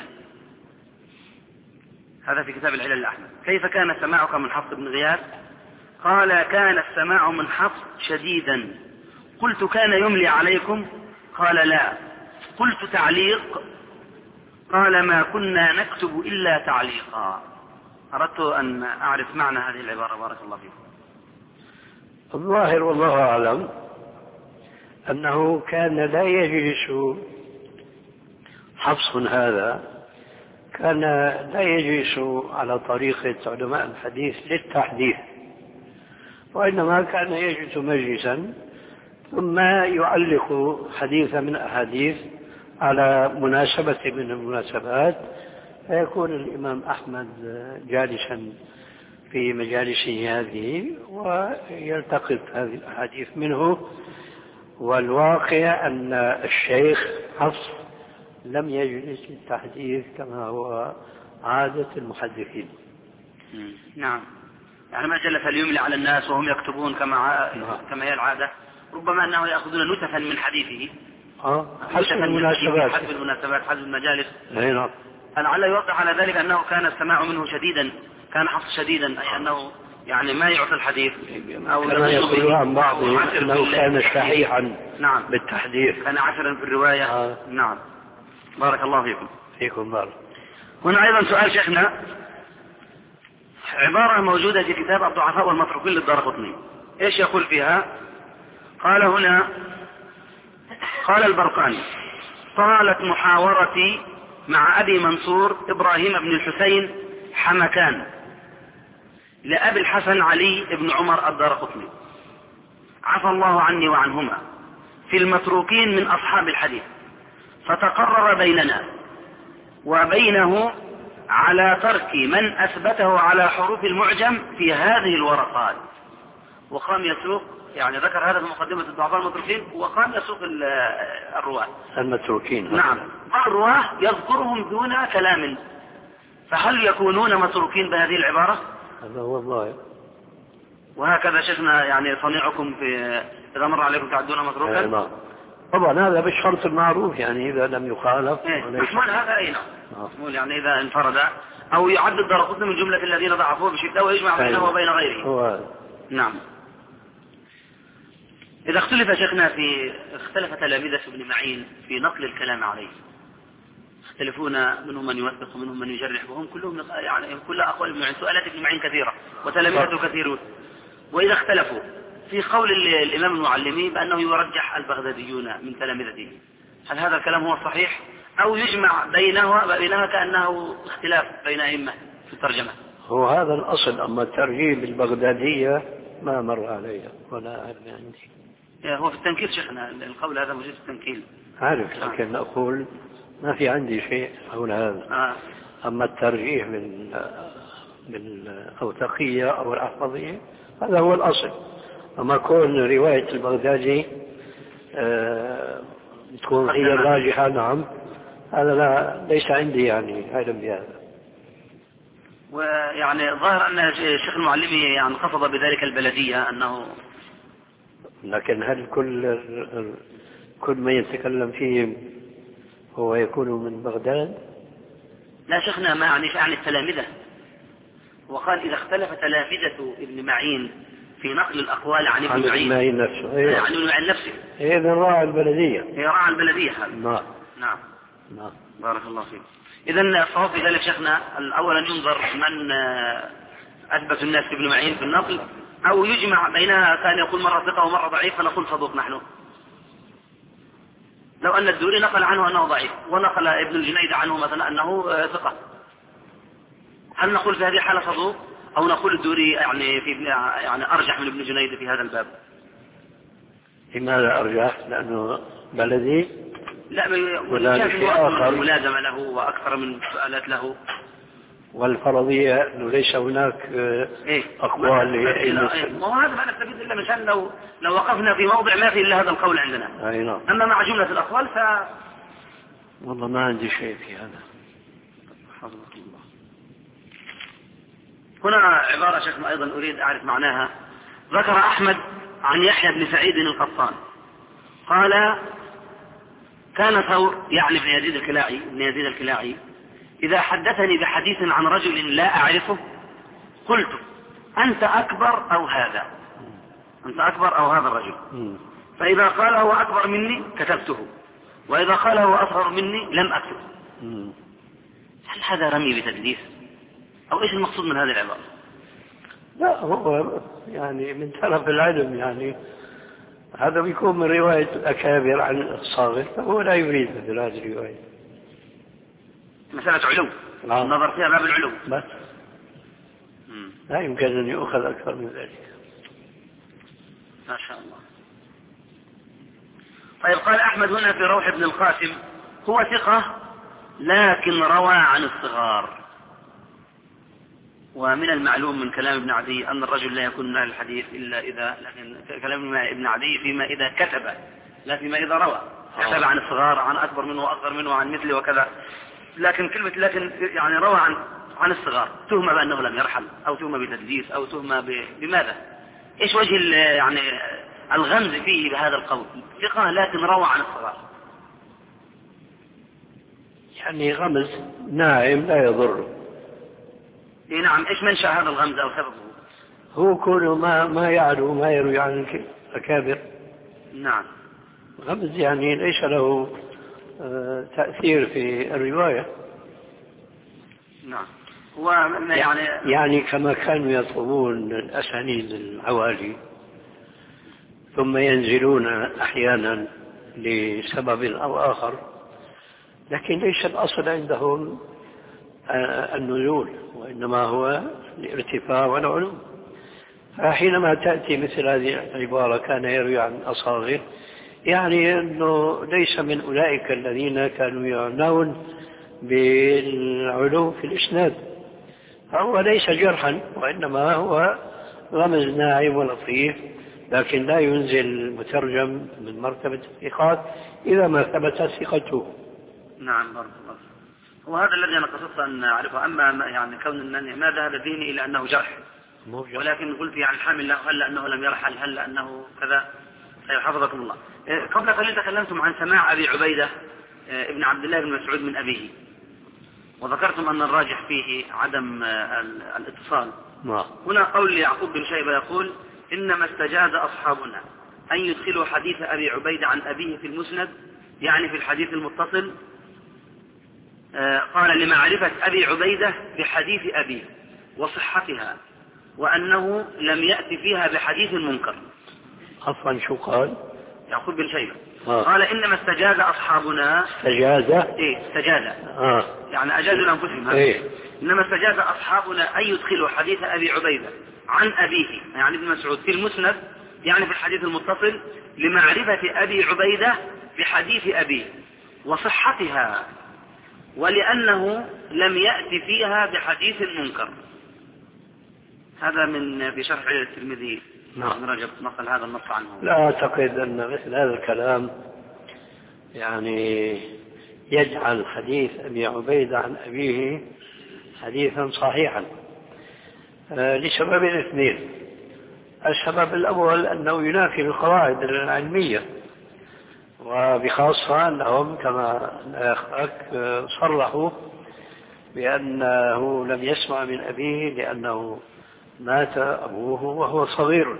B: هذا في كتاب العلل الأحمد. كيف كان سماعك من حفص بن غياث؟ قال: كان السماع من حفص شديدا. قلت: كان يملي عليكم؟ قال: لا. قلت: تعليق؟ قال: ما كنا نكتب إلا تعليقا. أردت أن أعرف معنى هذه العبارة بارك الله فيكم.
C: الظاهر والله أعلم أنه كان لا يجلس حفص هذا كان لا يجلس على طريقة علماء الحديث للتحديث، وإنما كان يجلس مجلسا ثم يعلق حديثا من أحاديث على مناسبة من المناسبات، فيكون الإمام أحمد جالسا في مجالسه هذه ويلتقط هذه الأحاديث منه. والواقع أن الشيخ حفص لم يجلس للتحديث كما هو عادة المحدثين.
B: نعم، يعني ما جلس ليملي على الناس وهم يكتبون كما كما هي العادة، ربما أنه يأخذون نتفا من حديثه
C: اه حسب المناسبات
B: حسب المناسبات حسب المجالس.
C: نعم.
B: لعل يوضح على ذلك أنه كان السماع منه شديدا، كان حفص شديدا، أي أنه يعني ما يعطي الحديث
C: أو كما يقولون عن بعض أنه كان شحيحا.
B: نعم
C: بالتحديث،
B: كان عسرا في الرواية.
C: آه.
B: نعم بارك الله فيكم.
C: فيكم بارك.
B: هنا أيضا سؤال شيخنا، عبارة موجودة في كتاب الضعفاء والمتروكين للدارقطني، إيش يقول فيها؟ قال هنا، قال البرقاني: طالت محاورتي مع أبي منصور إبراهيم بن الحسين حمكان لأبي الحسن علي بن عمر الدارقطني عفى الله عني وعنهما في المتروكين من أصحاب الحديث، فتقرر بيننا وبينه على ترك من أثبته على حروف المعجم في هذه الورقات. وقام يسوق، يعني ذكر هذا في مقدمة الضعفاء المتروكين، وقام يسوق الرواة
C: المتروكين.
B: نعم، بعض الرواة يذكرهم دون كلام فهل يكونون متروكين بهذه العبارة؟
C: هذا هو الظاهر.
B: وهكذا شيخنا يعني صنيعكم في إذا مر عليكم تعدون متروكا؟
C: نعم. طبعا هذا بالشرط المعروف، يعني إذا لم يخالف.
B: محمول هذا أي نعم. محمول يعني إذا انفرد أو يعد الدارقطني من جملة الذين ضعفوه بشدة ويجمع بينه وبين غيره.
C: هو.
B: نعم. إذا اختلف شيخنا في اختلف تلامذة ابن معين في نقل الكلام عليه، يختلفون منهم من يوثق ومنهم من يجرح، وهم كلهم يعني كل أقوال ابن معين. سؤالات ابن معين كثيرة وتلامذته كثيرون. وإذا اختلفوا في قول الإمام المعلمي بأنه يرجح البغداديون من تلامذته، هل هذا الكلام هو الصحيح أو يجمع بينها بينها كأنه اختلاف بين أئمة في الترجمة؟
C: هو هذا الأصل. أما الترجيب البغدادية ما مر عليها ولا أعلم عندي.
B: هو في التنكيل شيخنا القول هذا موجود في التنكيل.
C: عارف، لكن أقول ما في عندي شيء حول هذا.
B: آه.
C: أما الترجيح من بالأوثقية أو الأحفظية هذا هو الأصل. أما كون رواية البغدادي آه تكون هي الراجحة، نعم، هذا لا ليس عندي يعني علم بهذا.
B: ويعني ظاهر أن الشيخ المعلمي يعني قصد بذلك البلدية أنه،
C: لكن هل كل كل ما يتكلم فيه هو يكون من بغداد؟
B: لا شيخنا، ما يعني عن التلامذة. وقال إذا اختلف تلامذة ابن معين في نقل الأقوال عن ابن معين
C: نفسه، أيوة.
B: عن ابن معين نفسه،
C: إذا راعى البلدية.
B: هي راعى البلدية هذا.
C: نعم
B: نعم
C: نعم.
B: بارك الله فيك. إذن فهو في ذلك شيخنا أولا ينظر من أثبت الناس ابن معين في النقل، أو يجمع بينها، كان يقول مرة ثقة ومرة ضعيف فنقول صدوق نحن. لو أن الدوري نقل عنه أنه ضعيف ونقل ابن الجنيد عنه مثلا أنه ثقة، هل نقول في هذه الحالة صدوق أو نقول الدوري يعني في يعني أرجح من ابن جنيد في هذا الباب؟
C: لماذا أرجح؟ لأنه بلدي؟
B: لا،
C: من
B: ملازمة له وأكثر من سؤالات له.
C: والفرضية أنه ليس هناك
B: إيه؟
C: أقوال.
B: وهذا ما نستفيد إلا مشان لو لو وقفنا في موضع ما في إلا هذا القول عندنا.
C: أي نعم.
B: أما مع جملة الأقوال ف
C: والله ما عندي شيء في هذا.
B: هنا عبارة شيخنا أيضا أريد أعرف معناها. ذكر أحمد عن يحيى بن سعيد القطان قال: كان ثور يعني ابن يزيد الكلاعي ابن يزيد الكلاعي إذا حدثني بحديث عن رجل لا أعرفه قلت: أنت أكبر أو هذا؟ أنت أكبر أو هذا الرجل؟ فإذا قال هو أكبر مني كتبته، وإذا قال هو أصغر مني لم أكتبه. هل هذا رمي بتدليس أو إيش المقصود من هذه العبارة؟
C: لا، هو يعني من طرف العلم، يعني هذا بيكون من رواية الأكابر عن الصاغر، فهو لا يريد مثل هذه الرواية.
B: مسألة علو،
C: آه.
B: النظر فيها باب العلو
C: بس. لا يمكن أن يؤخذ أكثر من ذلك.
B: ما شاء الله. طيب، قال أحمد هنا في روح بن القاسم: هو ثقة لكن روى عن الصغار. ومن المعلوم من كلام ابن عدي أن الرجل لا يكون من أهل الحديث إلا إذا، لكن كلام ابن عدي فيما إذا كتب لا فيما إذا روى. كتب عن الصغار، عن أكبر منه وأصغر منه وعن مثله وكذا، لكن كلمة لكن يعني روى عن عن الصغار تهمة بأنه لم يرحل أو تهمة بتدليس أو تهمة ب... بماذا؟ إيش وجه يعني الغمز فيه بهذا القول؟ ثقة لكن روى عن الصغار،
C: يعني غمز ناعم لا يضر.
B: إيه نعم. إيش منشأ هذا الغمز أو سببه؟
C: هو كونه ما ما يعلو ما يروي عن الأكابر.
B: نعم.
C: غمز يعني ليس له تأثير في الرواية.
B: نعم. هو يعني
C: يعني كما كانوا يطلبون الأسانيد العوالي ثم ينزلون أحيانا لسبب أو آخر، لكن ليس الأصل عندهم النزول، وإنما هو الارتفاع والعلو. فحينما تأتي مثل هذه العبارة كان يروي عن أصاغر، يعني أنه ليس من أولئك الذين كانوا يعنون بالعلو في الإسناد، فهو ليس جرحا، وإنما هو رمز ناعم ولطيف، لكن لا ينزل المترجم من مرتبة الثقات إذا ما ثبت ثقته.
B: نعم بارك الله. وهذا الذي أنا قصدت أن أعرفه. أما يعني كون أنني ما ذهب ذهني إلى أنه جرح، ولكن قلت يعني الحامل له هل أنه لم يرحل، هل أنه كذا. حفظكم الله. قبل قليل تكلمتم عن سماع أبي عبيدة ابن عبد الله بن مسعود من أبيه، وذكرتم أن الراجح فيه عدم الاتصال. هنا قول يعقوب بن شيبة يقول إنما استجاز أصحابنا أن يدخلوا حديث أبي عبيدة عن أبيه في المسند، يعني في الحديث المتصل، قال لمعرفة أبي عبيدة بحديث أبيه وصحتها، وأنه لم يأتي فيها بحديث منكر.
C: أصلا شو قال
B: يعقوب بن شيبة؟
C: آه.
B: قال إنما استجاز أصحابنا.
C: استجاز
B: إيه استجاز
C: آه.
B: يعني أجازوا لأنفسهم.
C: إيه.
B: إنما استجاز أصحابنا أن يدخلوا حديث أبي عبيدة عن أبيه يعني ابن مسعود في المسند، يعني في الحديث المتصل، لمعرفة أبي عبيدة بحديث أبيه وصحتها، ولأنه لم يأتي فيها بحديث منكر. هذا من في شرح الترمذي.
C: نعم.
B: رجب نقل هذا النص عنه.
C: لا أعتقد أن مثل هذا الكلام يعني يجعل حديث أبي عبيدة عن أبيه حديثا صحيحا آه لسببين اثنين. السبب الأول أنه ينافي القواعد العلمية، وبخاصة أنهم كما أخبرك صرحوا بأنه لم يسمع من أبيه لأنه مات أبوه وهو صغير.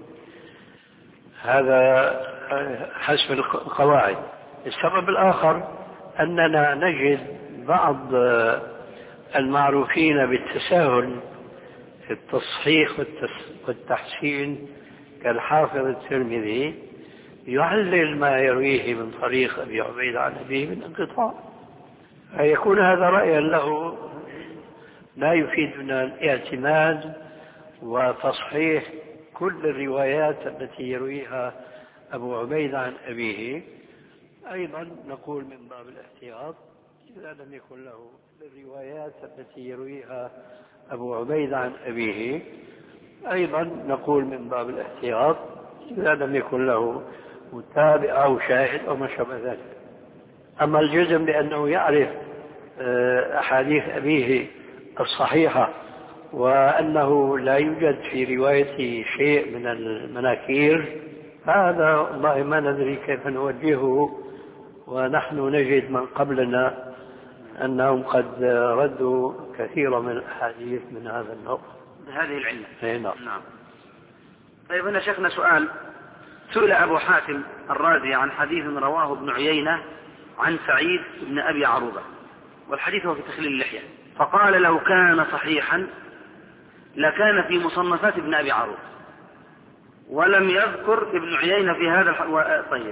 C: هذا حسب القواعد. السبب الآخر أننا نجد بعض المعروفين بالتساهل في التصحيح والتحسين كالحافظ الترمذي يعلل ما يرويه من طريق أبي عبيدة عن أبيه من انقطاع، فيكون هذا رأيا له لا يفيدنا الاعتماد وتصحيح كل الروايات التي يرويها أبو عبيدة عن أبيه. أيضا نقول من باب الاحتياط إذا لم يكن له الروايات التي يرويها أبو عبيدة عن أبيه، أيضا نقول من باب الاحتياط إذا لم يكن له متابع أو شاهد أو ما شابه ذلك. أما الجزم بأنه يعرف أحاديث أبيه الصحيحة وأنه لا يوجد في روايته شيء من المناكير، هذا والله ما ندري كيف نوجهه، ونحن نجد من قبلنا أنهم قد ردوا كثيرا من الأحاديث من هذا النوع
B: بهذه العلة.
C: نعم.
B: نعم. طيب هنا شيخنا سؤال. سئل أبو حاتم الرازي عن حديث رواه ابن عيينة عن سعيد بن أبي عروبة، والحديث هو في تخليل اللحية، فقال لو كان صحيحا لكان في مصنفات ابن أبي عروبة، ولم يذكر ابن عيينة في هذا الح... و... طيب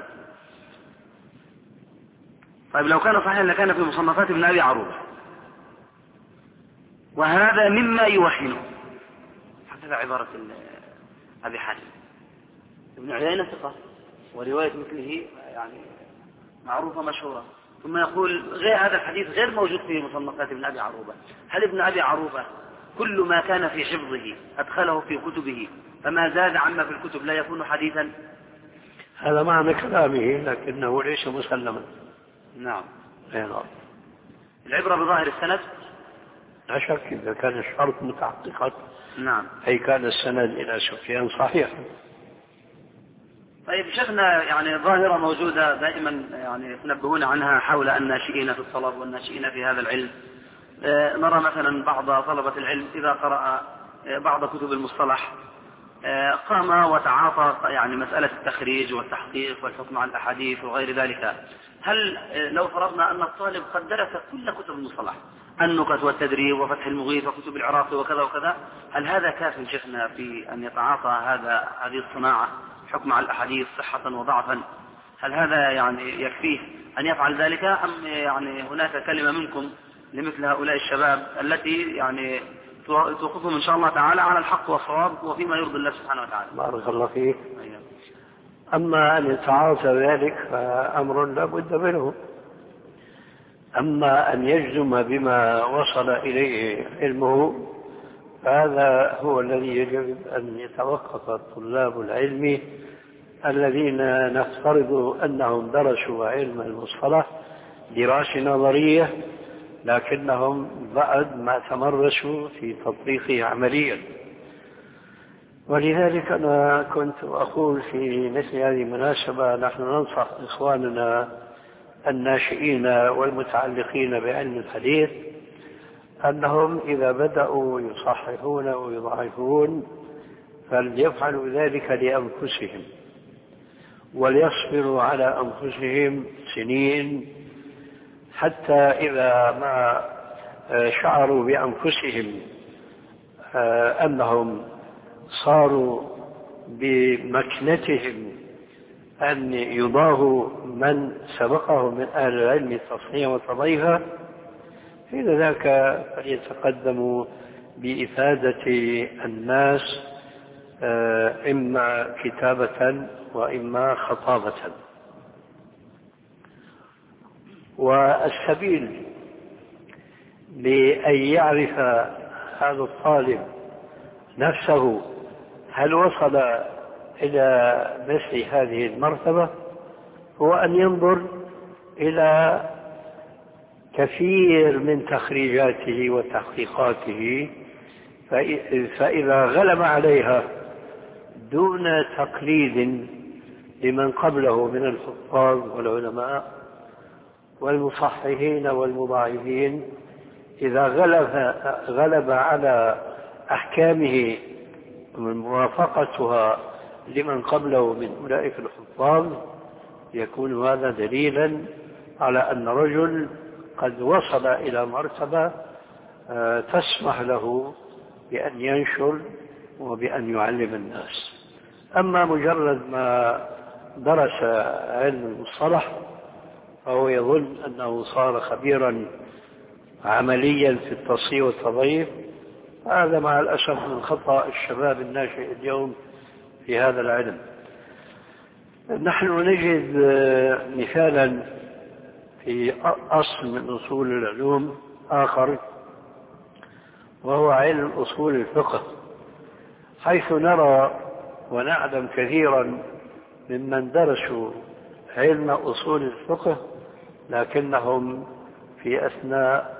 B: طيب لو كان صحيحا لكان في مصنفات ابن أبي عروبة، وهذا مما يوحنه. هذا عبارة أبي حاتم. ابن عيينة ثقة ورواية مثله يعني معروفة مشهورة، ثم يقول غير هذا الحديث غير موجود في مصنفات ابن أبي عروبة. هل ابن أبي عروبة كل ما كان في حفظه أدخله في كتبه فما زاد عما في الكتب لا يكون حديثا؟
C: هذا معنى كلامه لكنه ليس مسلما.
B: نعم.
C: نعم.
B: العبرة بظاهر السند
C: لا شك إذا كان الشرط متحققا.
B: نعم.
C: أي كان السند إلى سفيان صحيح.
B: طيب شيخنا يعني ظاهرة موجودة دائما يعني يتنبهون عنها حول الناشئين في الطلب والناشئين في هذا العلم. آه نرى مثلا بعض طلبة العلم إذا قرأ آه بعض كتب المصطلح آه قام وتعاطى يعني مسألة التخريج والتحقيق والحكم على الأحاديث وغير ذلك. هل آه لو فرضنا أن الطالب قد درس كل كتب المصطلح، النكت والتدريب وفتح المغيث وكتب العراقي وكذا وكذا، هل هذا كاف شيخنا في أن يتعاطى هذا هذه الصناعة حكم على الأحاديث صحة وضعفا؟ هل هذا يعني يكفيه أن يفعل ذلك، أم يعني هناك كلمة منكم لمثل هؤلاء الشباب التي يعني توقفهم إن شاء الله تعالى على الحق والصواب وفيما يرضي الله سبحانه وتعالى؟
C: بارك الله فيك. أما أن يتعاطى ذلك فأمر لا بد منه، أما أن يجزم بما وصل إليه علمه فهذا هو الذي يجب أن يتوقف طلاب العلم الذين نفترض أنهم درسوا علم المصطلح دراسة نظرية لكنهم بعد ما تمرسوا في تطبيقه عمليا. ولذلك أنا كنت أقول في مثل هذه المناسبة نحن ننصح إخواننا الناشئين والمتعلقين بعلم الحديث أنهم إذا بدأوا يصححون ويضعفون فليفعلوا ذلك لأنفسهم، وليصبروا على أنفسهم سنين حتى إذا ما شعروا بأنفسهم أنهم صاروا بمكنتهم أن يضاهوا من سبقه من أهل العلم تصحيحا وتضعيفا، حين ذاك فليتقدموا بإفادة الناس إما كتابة وإما خطابة. والسبيل لأن يعرف هذا الطالب نفسه هل وصل إلى مثل هذه المرتبة هو أن ينظر إلى كثير من تخريجاته وتحقيقاته، فإذا غلب عليها دون تقليد لمن قبله من الحفاظ والعلماء والمصححين والمضاعفين، إذا غلب, غلب على أحكامه من موافقتها لمن قبله من أولئك الحفاظ، يكون هذا دليلا على أن رجل قد وصل إلى مرتبة تسمح له بأن ينشر وبأن يعلم الناس. أما مجرد ما درس علم المصطلح فهو يظن أنه صار خبيرا عمليا في التصحيح والتضعيف، هذا مع الأسف من خطأ الشباب الناشئ اليوم في هذا العلم. نحن نجد مثالا في أصل من أصول العلوم آخر وهو علم أصول الفقه، حيث نرى ونعلم كثيرا ممن درسوا علم أصول الفقه لكنهم في أثناء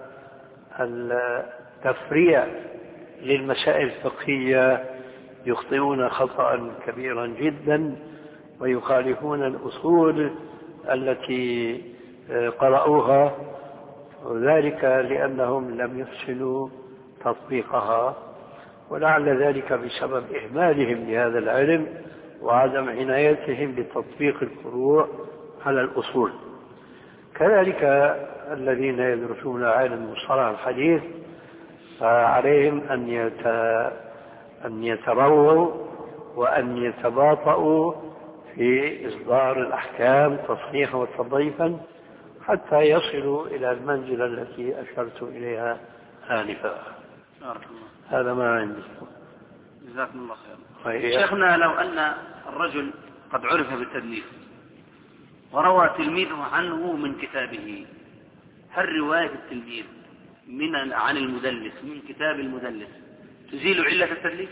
C: التفريع للمسائل الفقهية يخطئون خطأ كبيرا جدا ويخالفون الأصول التي قرأوها، وذلك لأنهم لم يحسنوا تطبيقها، ولعل ذلك بسبب إهمالهم لهذا العلم وعدم عنايتهم بتطبيق الفروع على الأصول. كذلك الذين يدرسون علم مصطلح الحديث فعليهم أن يت... أن يترووا وأن يتباطؤوا في إصدار الأحكام تصحيحا وتضعيفا حتى يصلوا إلى المنزلة التي أشرت إليها آنفا. هذا ما عندي.
B: جزاكم الله خير. شيخنا، لو أن الرجل قد عرف بالتدليس وروى تلميذه عنه من كتابه، هل رواية التلميذ من عن المدلس من كتاب المدلس تزيل علة التدليس؟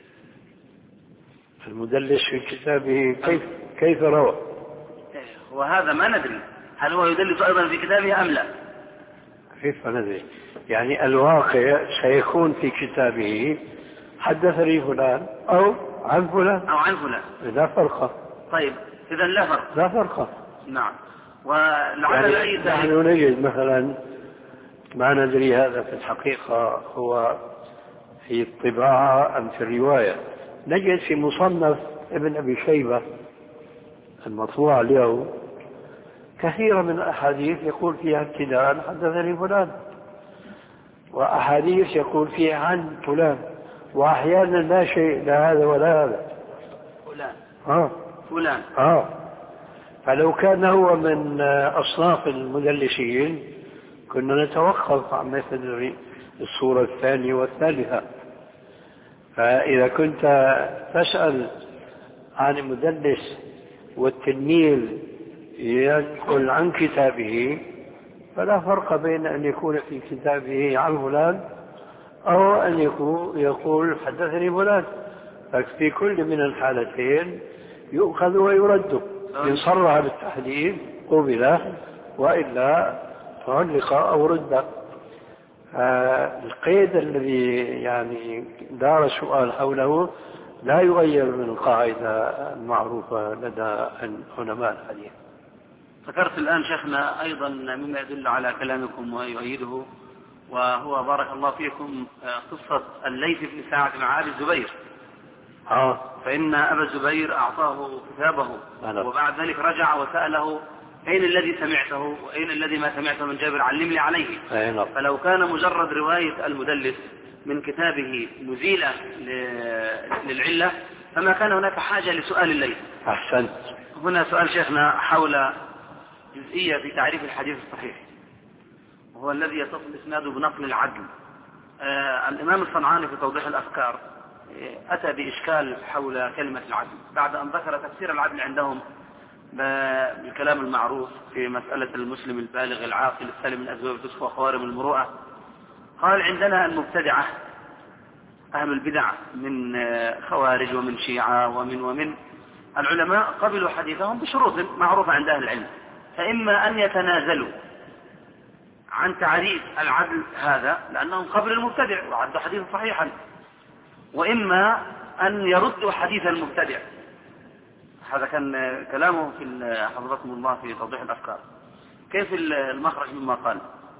C: المدلس في كتابه كيف كيف روى؟
B: وهذا ما ندري هل هو يدلس أيضا في كتابه أم لا.
C: كيف ندري؟ يعني الواقع سيكون في كتابه حدثني فلان أو عن فلان
B: أو عن فلان،
C: لا فرق.
B: طيب إذا لا فرق.
C: لا فرق.
B: نعم. ولعل
C: يعني نحن نجد مثلا ما ندري هذا في الحقيقة هو في الطباعة أم في الرواية، نجد في مصنف ابن أبي شيبة المطبوع له كثير من الأحاديث يقول فيها ابتداء حدثني فلان، وأحاديث يقول فيها عن فلان، وأحيانا لا شيء لا هذا ولا هذا
B: فلان
C: آه.
B: فلان
C: آه. فلو كان هو من أصناف المدلسين كنا نتوقف عن مثل الصورة الثانية والثالثة. فإذا كنت تسأل عن المدلس والتلميذ ينقل عن كتابه فلا فرق بين أن يكون في كتابه عن فلان أو أن يكون يقول حدثني فلان، ففي كل من الحالتين يؤخذ ويرد، إن صرح بالتحديد قبل وإلا تعلق أو رد. آه القيد الذي يعني دار السؤال حوله لا يغير من القاعدة المعروفة لدى علماء الحديث.
B: ذكرت الآن شيخنا أيضا مما يدل على كلامكم ويؤيده، وهو بارك الله فيكم قصة الليث بن سعد مع أبي الزبير.
C: آه.
B: فإن أبا الزبير أعطاه كتابه وبعد ذلك رجع وسأله أين الذي سمعته وأين الذي ما سمعته من جابر علمني عليه. فلو كان مجرد رواية المدلس من كتابه مزيلة للعلة فما كان هناك حاجة لسؤال الليث.
C: أحسنت.
B: هنا سؤال شيخنا حول جزئية في تعريف الحديث الصحيح، وهو الذي يتصل إسناده بنقل العدل. آه الإمام الصنعاني في توضيح الأفكار أتى بإشكال حول كلمة العدل بعد أن ذكر تفسير العدل عندهم بالكلام المعروف في مسألة المسلم البالغ العاقل السالم من أسباب الفسق وخوارم المروءة. قال عندنا المبتدعة أهل البدع من خوارج ومن شيعة ومن ومن العلماء قبلوا حديثهم بشروط معروفة عند أهل العلم، فإما أن يتنازلوا عن تعريف العدل هذا لأنهم قبل المبتدع وعدوا حديثا صحيحا، وإما أن يردوا حديث المبتدع. هذا كان كلامه في حفظكم الله في توضيح الأفكار. كيف المخرج مما قال؟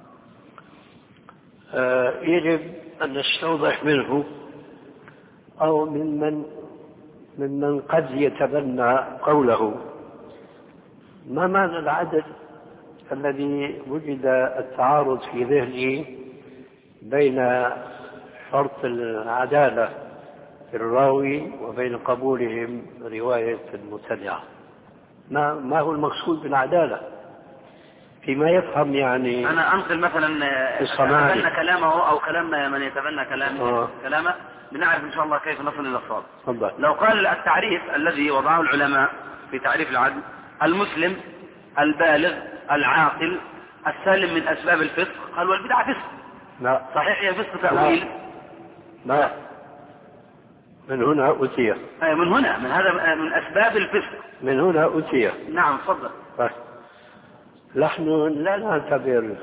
C: آه يجب أن نستوضح منه أو ممن ممن قد يتبنى قوله ما معنى العدل الذي وجد التعارض في ذهنه بين شرط العدالة في الراوي وبين قبولهم رواية المبتدعة. ما ما هو المقصود بالعدالة فيما يفهم؟ يعني
B: أنا أنقل مثلا يتبنى كلامه أو كلام من يتبنى كلامه آه. كلامه بنعرف إن شاء الله كيف نصل إلى الصواب. لو قال التعريف الذي وضعه العلماء في تعريف العدل المسلم البالغ العاقل السالم من أسباب الفسق، قال والبدعة فسق.
C: لا
B: صحيح هي فسق تأويل.
C: لا. لا من هنا أتي
B: من هنا من هذا من أسباب الفسق
C: من هنا أتي.
B: نعم تفضل.
C: نحن لا نعتبر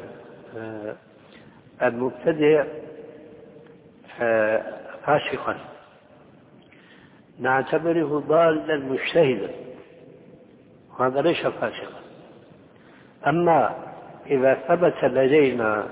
C: المبتدع فاسقا، نعتبره ضالا مجتهدا، هذا ليس فاسقا. أما إذا ثبت لدينا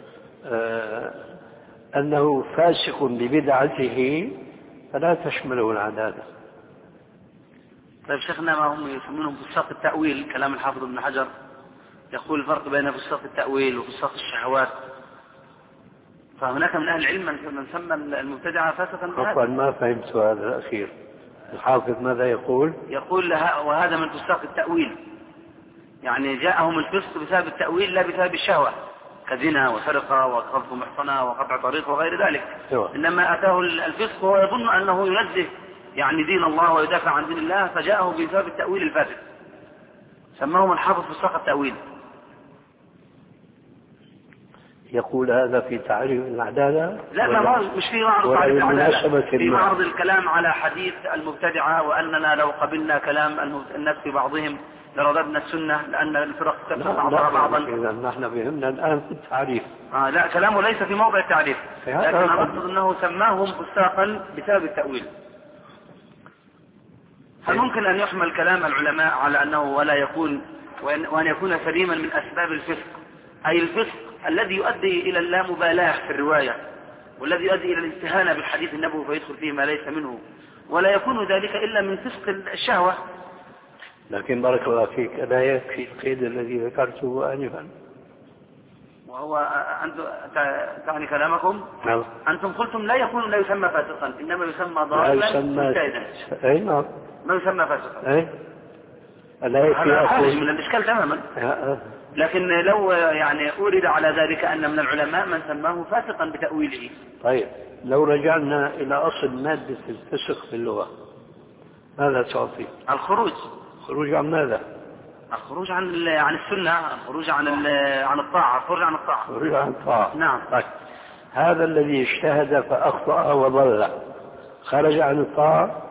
C: أنه فاسق ببدعته فلا تشمله العدالة.
B: طيب شيخنا ما هم يسمونهم فساق التأويل، كلام الحافظ ابن حجر يقول الفرق بين فساق التأويل وفساق الشهوات، فهناك من أهل العلم من سمى المبتدعة فاسقا.
C: عفوا ما فهمت هذا الأخير، الحافظ ماذا يقول؟
B: يقول وهذا من فساق التأويل، يعني جاءهم الفسق بسبب التأويل لا بسبب الشهوة، كزنا وسرقة وقذف محصنة وقطع طريق وغير ذلك.
C: أيوة.
B: إنما أتاه الفسق وهو يظن أنه ينزه يعني دين الله ويدافع عن دين الله، فجاءه بسبب التأويل الفاسد، سماهم الحافظ فساق التأويل.
C: يقول هذا في تعريف العدالة؟
B: لا لا مش في معرض تعريف العدالة، في معرض الكلام على حديث المبتدعة وأننا لو قبلنا كلام الناس في بعضهم لرددنا السنة لأن الفرق تفرق بعضها بعضا.
C: إذا نحن بهمنا الآن في التعريف.
B: آه لا كلامه ليس في موضع التعريف، لكن أقصد أنه سماهم فساقا بسبب التأويل. هل ممكن أن يحمل كلام العلماء على أنه ولا يكون وأن يكون سليما من أسباب الفسق، أي الفسق الذي يؤدي إلى اللامبالاة في الرواية والذي يؤدي إلى الاستهانة بالحديث النبوي فيدخل فيه ما ليس منه، ولا يكون ذلك إلا من فسق الشهوة؟
C: لكن بارك الله فيك لا يكفي القيد الذي ذكرته آنفا،
B: وهو أنتم تعني كلامكم.
C: نعم.
B: أنتم قلتم لا يكون لا يسمى فاسقا إنما يسمى ضالا مجتهدا.
C: أي نعم
B: ما يسمى فاسقا.
C: أي لا يكفي
B: أقول من الإشكال تماما. لكن لو يعني أورد على ذلك أن من العلماء من سماه فاسقا بتأويله.
C: طيب لو رجعنا إلى أصل مادة الفسق في اللغة ماذا تعطي؟
B: الخروج.
C: خروج عن ماذا؟
B: الخروج عن عن السنة، الخروج عن عن الطاعة، الخروج عن الطاعة.
C: الخروج عن الطاعة.
B: نعم.
C: طيب هذا الذي اجتهد فأخطأ وضل خرج عن الطاعة؟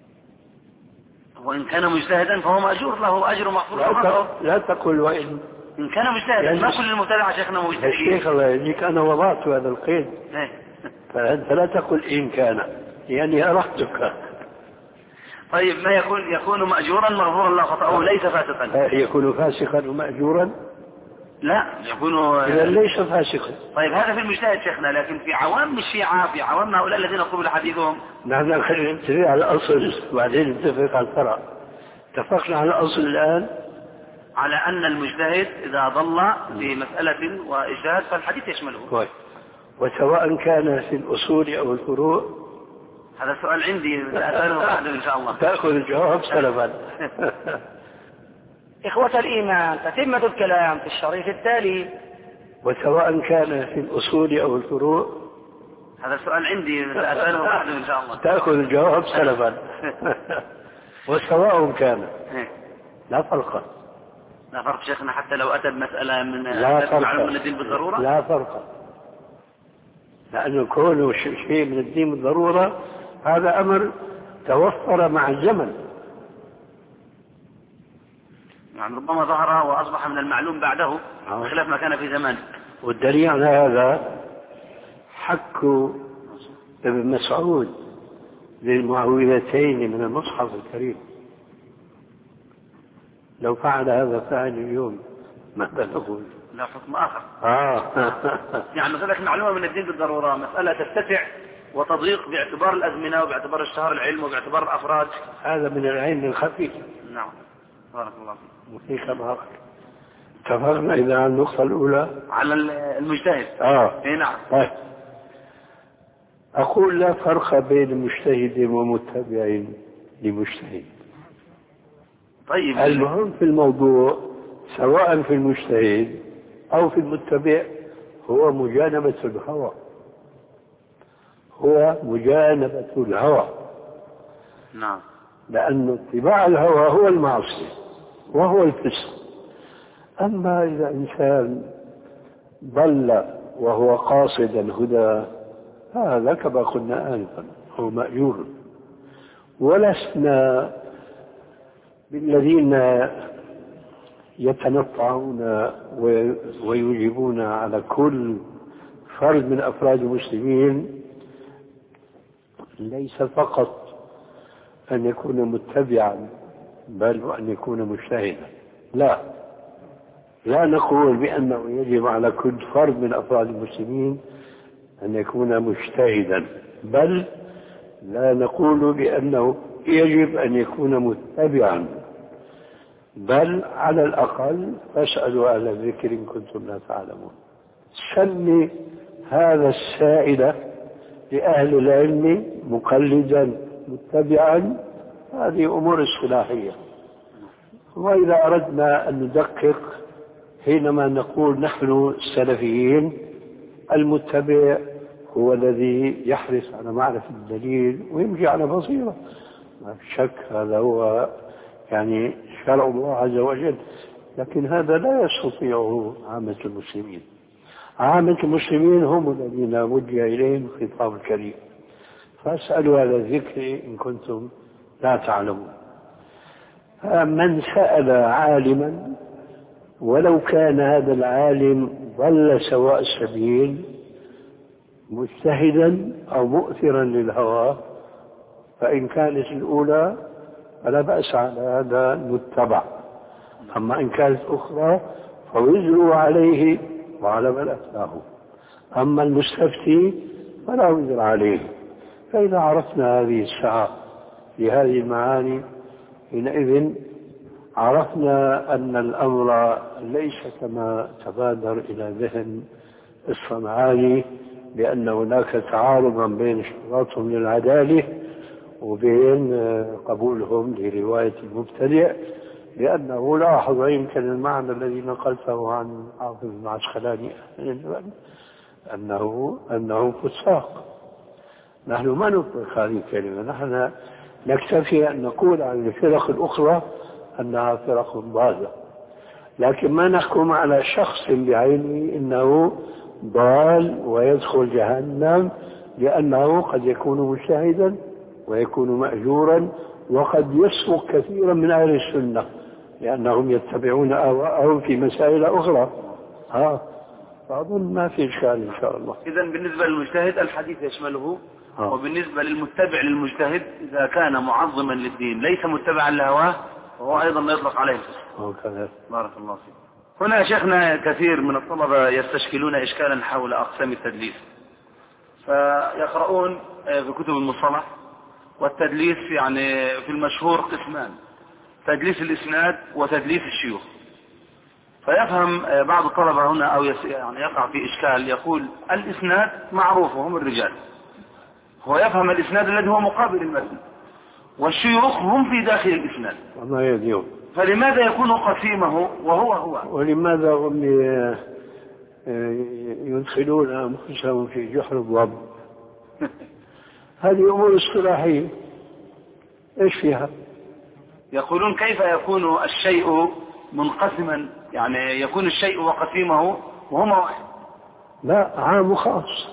B: وإن كان مجتهدا فهو مأجور له أجر مغفور له.
C: لا تقل وإن
B: إن كان مجتهدا يعني ما كل المبتدعة شيخنا مجتهدين.
C: الشيخ الله يجزيك أنا وضعت هذا القيد فأنت لا تقل إن كان يعني أرحتك.
B: طيب ما يكون يكون مأجورا مغفورا له خطأه ليس فاسقا.
C: يكون فاسقا ومأجورا
B: لا يكون
C: إذا ليس فاسقا.
B: طيب هذا في المجتهد شيخنا، لكن في عوام الشيعة في عوام هؤلاء الذين قبل حديثهم
C: نحن خلينا نتفق على الأصل وبعدين نتفق على الفرع. اتفقنا على الأصل الآن
B: على أن المجتهد إذا ضل في مسألة وإجتهاد فالحديث يشمله.
C: كويس. وسواء كان في الأصول أو الفروع
B: هذا سؤال عندي أسأله بعد إن شاء الله
C: تأخذ الجواب سلفا.
B: إخوة الإيمان تتمة الكلام في الشريط التالي.
C: وسواء كان في الأصول أو الفروع
B: هذا سؤال عندي أسأله بعد إن شاء الله
C: تأخذ الجواب سلفا. وسواء كان لا فرق.
B: لا فرق شيخنا حتى لو أتى بمسألة من
C: معلوم
B: من الدين بالضرورة.
C: لا فرق لأنه كونه شيء من الدين بالضرورة هذا أمر توفر مع الزمن
B: يعني ربما ظهر وأصبح من المعلوم بعده بخلاف ما كان في زمان.
C: والدليل على هذا حك ابن مسعود للمعوذتين من المصحف الكريم. لو فعل هذا فعل اليوم ماذا نقول؟
B: لا حكم آخر.
C: آه.
B: يعني مسألة معلومة من الدين بالضرورة مسألة تتسع وتضيق باعتبار الأزمنة وباعتبار اشتهار العلم وباعتبار الأفراد.
C: هذا من العلم الخفيف.
B: نعم بارك الله
C: فيك. وفيك بارك. اتفقنا إذا على النقطة الأولى
B: على المجتهد.
C: آه.
B: إيه نعم.
C: طيب. أقول لا فرق بين مجتهد ومتبع لمجتهد.
B: طيب.
C: المهم في الموضوع سواء في المجتهد أو في المتبع هو مجانبة الهوى. هو مجانبة الهوى.
B: نعم.
C: لأن اتباع الهوى هو المعصية وهو الفسق. أما إذا إنسان ضل وهو قاصدا هدى هذا كما قلنا آنفا هو مأجور. ولسنا بالذين يتنطعون ويجيبون على كل فرد من أفراد المسلمين ليس فقط أن يكون متبعا بل وأن يكون مجتهدا. لا لا نقول بأنه يجب على كل فرد من أفراد المسلمين أن يكون مجتهدا، بل لا نقول بأنه يجب أن يكون متبعا، بل على الأقل فاسألوا أهل الذكر إن كنتم لا تعلمون. سمي هذا السائل لأهل العلم مقلدا متبعا، هذه أمور اصطلاحية. وإذا أردنا أن ندقق حينما نقول نحن السلفيين المتبع هو الذي يحرص على معرفة الدليل ويمشي على بصيرة، ما في شك هذا هو يعني شرع الله عز وجل، لكن هذا لا يستطيعه عامة المسلمين. عامة المسلمين هم الذين وجه إليهم الخطاب الكريم، فاسألوا على الذكر إن كنتم لا تعلمون. من سأل عالما ولو كان هذا العالم ضل سواء السبيل مجتهدا أو مؤثرا للهوى، فإن كانت الأولى فلا بأس على هذا المتبع، أما إن كانت أخرى فوزروا عليه وعلى من أفتاه، أما المستفتي فلا وزر عليه. فإذا عرفنا هذه الساعة لهذه المعاني حينئذ عرفنا أن الأمر ليس كما تبادر إلى ذهن الصنعاني بأن هناك تعارضا بين اشتراطهم للعدالة وبين قبولهم لرواية المبتدع، لأنه لاحظ يمكن المعنى الذي نقلته عن حافظ العسقلاني أنه أنه فساق. نحن ما نطلق هذه الكلمة، نحن نكتفي أن نقول عن الفرق الأخرى أنها فرق ضالة، لكن ما نحكم على شخص بعينه إنه ضال ويدخل جهنم، لأنه قد يكون مجتهدا ويكون مأجورا وقد يسبق كثيرا من أهل السنة لأنهم يتبعون أهواءهم في مسائل أخرى. ها فأظن ما في إشكال إن شاء الله.
B: إذا بالنسبة للمجتهد الحديث يشمله، ها. وبالنسبة للمتبع للمجتهد إذا كان معظما للدين ليس متبعا لهواه وهو أيضا ما يطلق عليه الفسق. بارك الله فيك. هنا يا شيخنا كثير من الطلبة يستشكلون إشكالا حول أقسام التدليس، فيقرؤون في كتب المصطلح والتدليس يعني في المشهور قسمان: تدليس الإسناد وتدليس الشيوخ. فيفهم بعض الطلبة هنا أو يعني يقع في إشكال، يقول الإسناد معروف وهم الرجال، هو يفهم الإسناد الذي هو مقابل المتن، والشيوخ هم في داخل الإسناد،
C: وما يديهم.
B: فلماذا يكون قسيمه وهو هو؟
C: ولماذا هم يدخلون أنفسهم في جحر الضب؟ هذه أمور اصطلاحية إيش فيها؟
B: يقولون كيف يكون الشيء منقسما، يعني يكون الشيء وقسيمه وهما واحد.
C: لا، عام وخاص.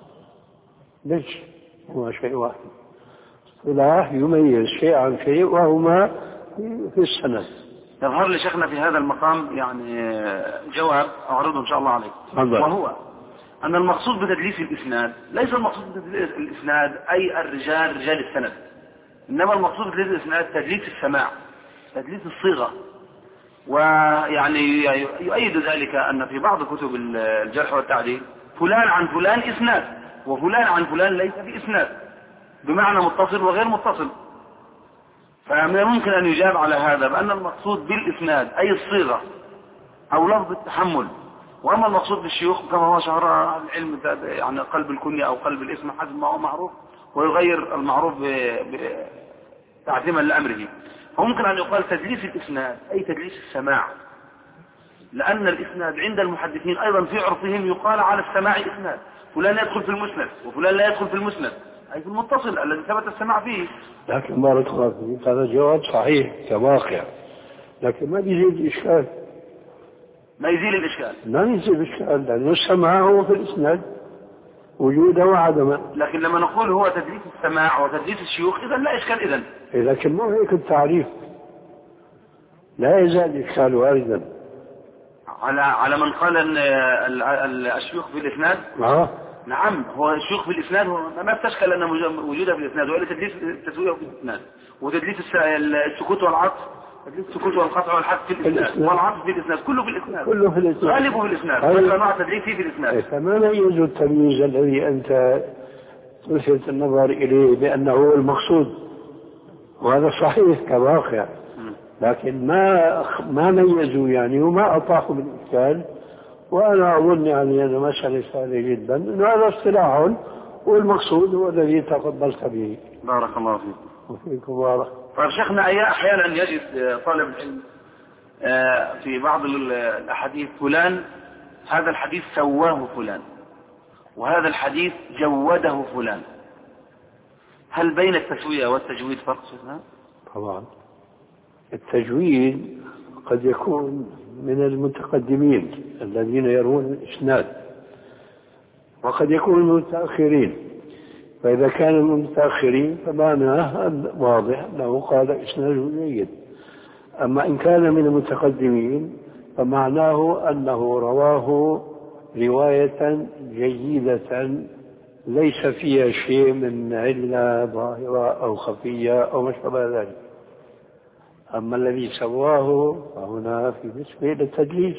C: ليش هو شيء واحد؟ اصطلاح يميز شيء عن شيء وهما في السند.
B: يظهر لي شيخنا في هذا المقام يعني جواب أعرضه إن شاء الله عليك، وهو أن المقصود بتدليس الإسناد ليس المقصود بتدليس الإسناد أي الرجال رجال السند، إنما المقصود بتدليس الإسناد تدليس السماع، تدليس الصيغة. ويعني يؤيد ذلك أن في بعض كتب الجرح والتعديل فلان عن فلان إسناد وفلان عن فلان ليس بإسناد، بمعنى متصل وغير متصل. فمن الممكن أن يجاب على هذا بأن المقصود بالإسناد أي الصيغة أو لفظ التحمل، وأما المقصود بالشيوخ كما هو شهر العلم يعني قلب الكنية أو قلب الاسم حسب ما هو معروف، ويغير المعروف تعظيما لأمره. فممكن أن يقال تدليس الإسناد أي تدليس السماع، لأن الإسناد عند المحدثين أيضا في عرفهم يقال على السماع إسناد، فلان يدخل في المسند وفلان لا يدخل في المسند، أي في المتصل الذي ثبت السماع فيه.
C: لكن بارك الله فيك هذا جواب صحيح كواقع، لكن ما بيزيد الإشكال.
B: ما يزيل الإشكال؟
C: ما يزيل الإشكال، لأنه السماع هو في الإسناد وجوده وعدمه.
B: لكن لما نقول هو تدليس السماع وتدليس الشيوخ إذا لا إشكال. إذن
C: لكن مو هيك التعريف، لا يزال الإشكال واردا
B: على على من قال أن الشيوخ في الإسناد.
C: آه.
B: نعم، هو الشيوخ في الإسناد هو ما استشكل أن وجوده في الإسناد، وإلا تدليس التسوية في الإسناد، وتدليس السكوت والعطف، تدليس السكوت والقطع والحذف في الإسناد، والعطف في الإسناد، كله في الإسناد،
C: كله في الإسناد،
B: غالبه في الإسناد، كل نوع تدليس فيه في الإسناد.
C: فما ميز التمييز الذي أنت تلفت النظر إليه بأنه هو المقصود، وهذا صحيح كواقع، لكن ما ما ميزوا يعني وما أطاحوا بالإشكال. وأنا أظن يعني هذا مسألة سهلة جدا، إنه هذا اصطلاح والمقصود هو الذي تفضلت به.
B: بارك الله فيك.
C: وفيكم بارك.
B: طيب شيخنا، أحيانا يجد طالب العلم في بعض الأحاديث فلان هذا الحديث سواه فلان وهذا الحديث جوده فلان، هل بين التسوية والتجويد فرق شيخنا؟
C: طبعا التجويد قد يكون من المتقدمين الذين يروون الإسناد، وقد يكون من المتأخرين، فإذا كان من المتأخرين فمعناه واضح أنه قال إسناده جيد. أما إن كان من المتقدمين فمعناه أنه رواه رواية جيدة ليس فيها شيء من علة ظاهرة أو خفية أو ما شابه ذلك. أما الذي سواه فهنا في نسبة إلى التدليس،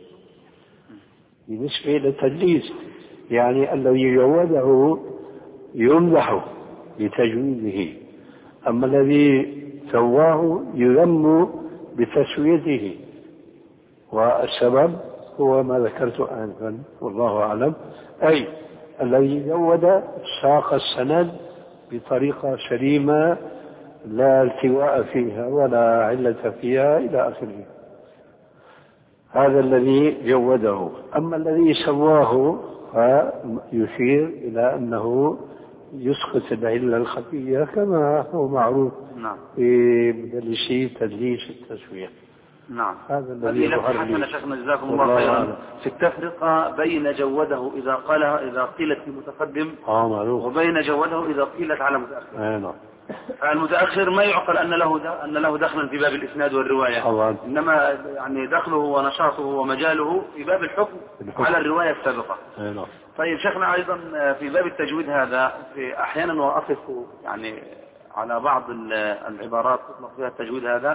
C: في نسبة إلى التدليس، يعني الذي جوده يمدح بتجويده، أما الذي سواه يذم بتسويته، والسبب هو ما ذكرت آنفا والله أعلم، أي الذي جود ساق السند بطريقة سليمة لا التواء فيها ولا علة فيها إلى آخره، هذا الذي جوده. أما الذي سواه فيشير إلى أنه يسقط العلة الخفية كما هو معروف في مدلسي تدليس التسوية.
B: نعم،
C: هذا الذي يظهر لي.
B: شيخنا جزاكم الله خيرا. في التفرقة بين جوده إذا قالها إذا قيلت في متقدم
C: آه معروف،
B: وبين جوده إذا قيلت على متأخر.
C: آه نعم.
B: المتأخر ما يعقل أن له أن له دخلا في باب الإسناد والرواية طبعا. إنما يعني دخله ونشاطه ومجاله في باب الحكم, الحكم. على الرواية السابقة. أيضا. طيب شيخنا أيضا في باب التجويد هذا في أحيانا وأقف يعني على بعض العبارات تطلق فيها التجويد هذا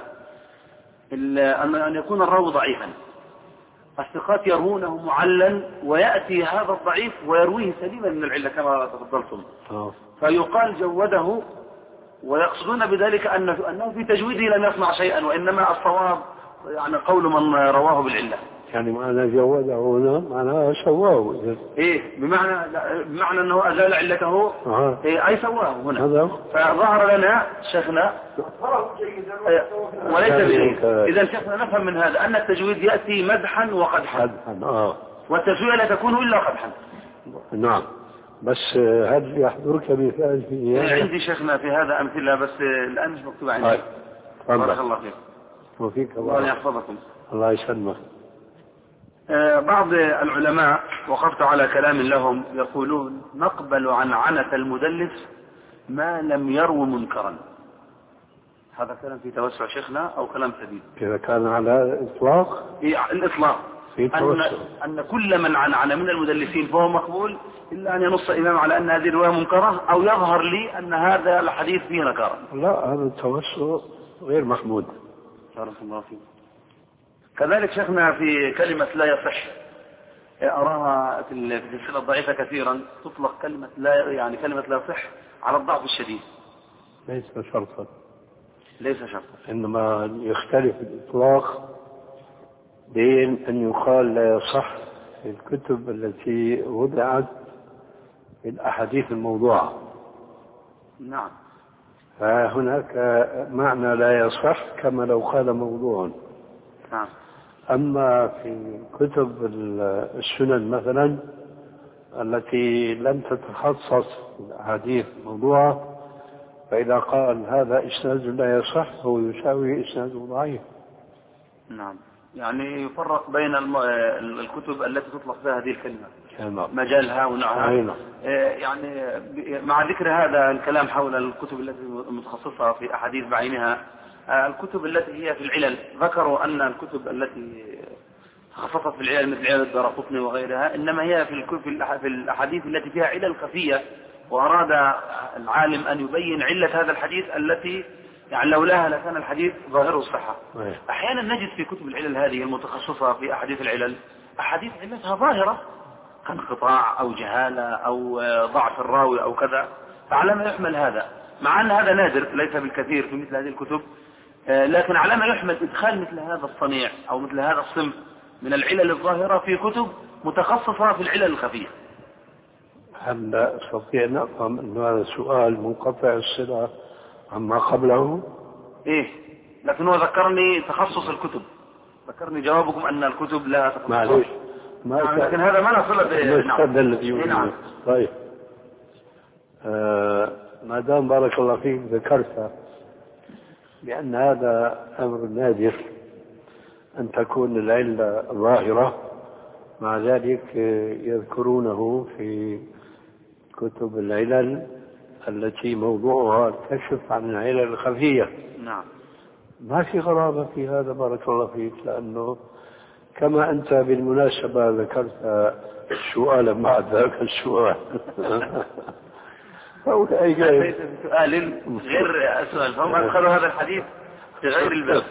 B: أن يكون الراوي ضعيفا, الثقات يروونه معلا ويأتي هذا الضعيف ويرويه سليما من العلة كما تفضلتم, فيقال جوده, ويقصدون بذلك أنه في تجويده لم يصنع شيئا, وإنما الصواب يعني قول من رواه بالعلة.
C: يعني معنى جوده هنا معناه سواه.
B: إيه بمعنى بمعنى أنه أزال علته. أه. إيه أي سواه هنا. هذا. فظهر لنا شيخنا وليس به. إذا شيخنا نفهم من هذا أن التجويد يأتي مدحا وقدحا. آه. والتسوية لا تكون إلا قدحا.
C: نعم. بس هل يحضرك مثال في هذا؟
B: عندي شيخنا في هذا أمثلة بس الآن مش مكتوبة عندي. بارك الله فيك.
C: وفيك
B: الله, الله يحفظكم.
C: الله يسلمك.
B: آه بعض العلماء وقفت على كلام لهم يقولون نقبل عن عنة المدلس ما لم يرو منكرا. هذا كلام في توسع شيخنا أو كلام سديد؟
C: إذا كان على إطلاق
B: الإطلاق أن, أن كل من عن من المدلسين فهو مقبول إلا أن ينص إمام على أن هذه الرواية منكرة أو يظهر لي أن هذا الحديث فيه نكارة.
C: لا هذا التوسع غير محمود.
B: بارك الله فيك. كذلك شيخنا في كلمة لا يصح أراها في السلسلة الضعيفة كثيرا تطلق كلمة لا يعني كلمة لا يصح على الضعف الشديد.
C: ليس شرطا.
B: ليس شرطا.
C: إنما يختلف الإطلاق بين أن يقال لا يصح في الكتب التي وضعت في الأحاديث الموضوعة.
B: نعم.
C: فهناك معنى لا يصح كما لو قال موضوع.
B: نعم.
C: أما في كتب السنن مثلا التي لم تتخصص في الأحاديث الموضوعة فإذا قال هذا إسناد لا يصح هو يساوي إسناد ضعيف.
B: نعم. يعني يفرق بين الكتب التي تطلق فيها هذه الكلمة
C: كما.
B: مجالها ونوعها. يعني مع ذكر هذا الكلام حول الكتب التي متخصصة في أحاديث بعينها الكتب التي هي في العلل ذكروا أن الكتب التي خصصت في العلل مثل علل الدارقطني وغيرها إنما هي في الأحاديث التي فيها علل خفية وأراد العالم أن يبين علة هذا الحديث التي يعني لولاها لكان الحديث ظاهره الصحة. أحيانا نجد في كتب العلل هذه المتخصصة في أحاديث العلل أحاديث علتها ظاهرة كانقطاع أو جهالة أو ضعف الراوي أو كذا فعلى ما يحمل هذا مع أن هذا نادر ليس بالكثير في مثل هذه الكتب لكن على ما يحمل إدخال مثل هذا الصنيع أو مثل هذا الصنف من العلل الظاهرة في كتب متخصصة في العلل الخفية.
C: هل أستطيع أن أفهم أن هذا السؤال منقطع الصلة عما قبله؟
B: إيه لكن هو ذكرني تخصص الكتب ذكرني جوابكم أن الكتب لا تخصص.
C: معلش
B: ما نعم لكن هذا ما نصل
C: به. نعم. طيب آه ما دام بارك الله فيك ذكرت بأن هذا أمر نادر أن تكون العلة ظاهرة مع ذلك يذكرونه في كتب العلل التي موضوعها الكشف عن العلل الخفية.
B: نعم.
C: ما في غرابة في هذا بارك الله فيك لأنه كما أنت بالمناسبة ذكرت السؤال مع ذاك السؤال
B: ليس سؤال غير سؤال فهم أدخلوا هذا الحديث في غير الباب.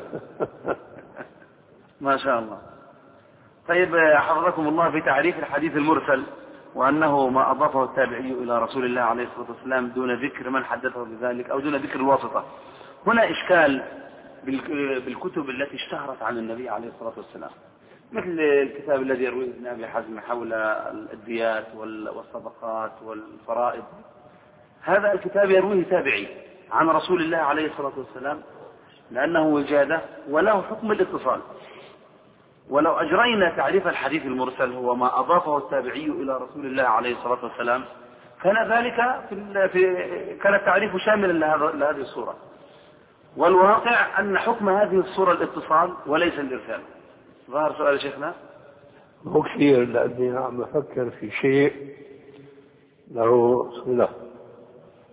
B: ما شاء الله. طيب حفظكم الله في تعريف الحديث المرسل وأنه ما أضافه التابعي إلى رسول الله عليه الصلاة والسلام دون ذكر من حدثه بذلك أو دون ذكر الواسطة. هنا إشكال بالكتب التي اشتهرت عن النبي عليه الصلاة والسلام مثل الكتاب الذي يرويه ابن أبي حزم حول الديات والصدقات والفرائض. هذا الكتاب يرويه تابعي عن رسول الله عليه الصلاة والسلام لأنه وجادة وله حكم الاتصال. ولو أجرينا تعريف الحديث المرسل هو ما أضافه التابعي إلى رسول الله عليه الصلاة والسلام كان ذلك في, في كان التعريف شاملا لهذه الصورة. والواقع أن حكم هذه الصورة الاتصال وليس الإرسال. ظهر سؤال شيخنا؟
C: مو كثير لأني عم أفكر في شيء له صلة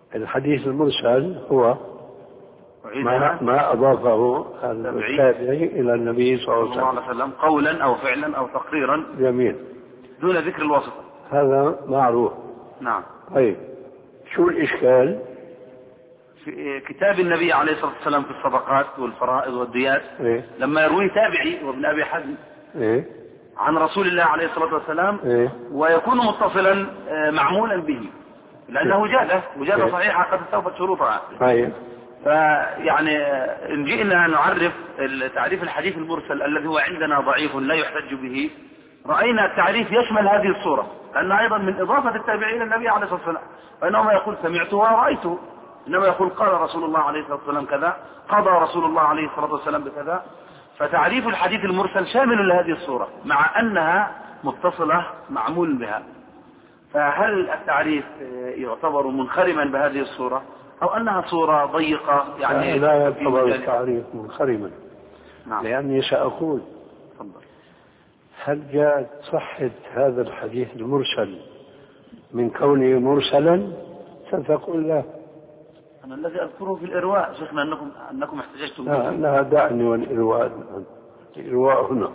C: الحديث المرسل هو ما, ما أضافه التابعي إلى النبي صلى الله عليه وسلم
B: قولا أو فعلا أو تقريرا.
C: جميل.
B: دون ذكر الواسطة.
C: هذا معروف.
B: نعم.
C: طيب شو الإشكال؟
B: في كتاب النبي عليه الصلاة والسلام في الصدقات والفرائض والديات
C: إيه؟ لما
B: يروي تابعي وابن أبي حزم
C: إيه؟
B: عن رسول الله عليه الصلاة والسلام
C: إيه؟
B: ويكون متصلا معمولا به لأنه وجادة وجادة إيه؟ صحيحة قد استوفت شروطها.
C: أيه.
B: فيعني إن جئنا نعرف تعريف الحديث المرسل الذي هو عندنا ضعيف لا يحتج به، رأينا التعريف يشمل هذه الصورة، لأن أيضا من إضافة التابعين للنبي عليه الصلاة والسلام، فإنه ما يقول سمعته ورأيته، إنما يقول قال رسول الله عليه الصلاة والسلام كذا، قضى رسول الله عليه الصلاة والسلام بكذا. فتعريف الحديث المرسل شامل لهذه الصورة مع أنها متصلة معمول بها. فهل التعريف يعتبر منخرما بهذه الصورة أو أنها صورة ضيقة؟ يعني
C: لا يعتبر التعريف منخرما.
B: نعم.
C: لأني سأقول هل جاءت صحة هذا الحديث المرسل من كونه مرسلا؟ ستقول لا.
B: أنا الذي أذكره في الإرواء شيخنا أنكم أنكم احتججتم
C: لا, لا دعني والإرواء. الإرواء هنا.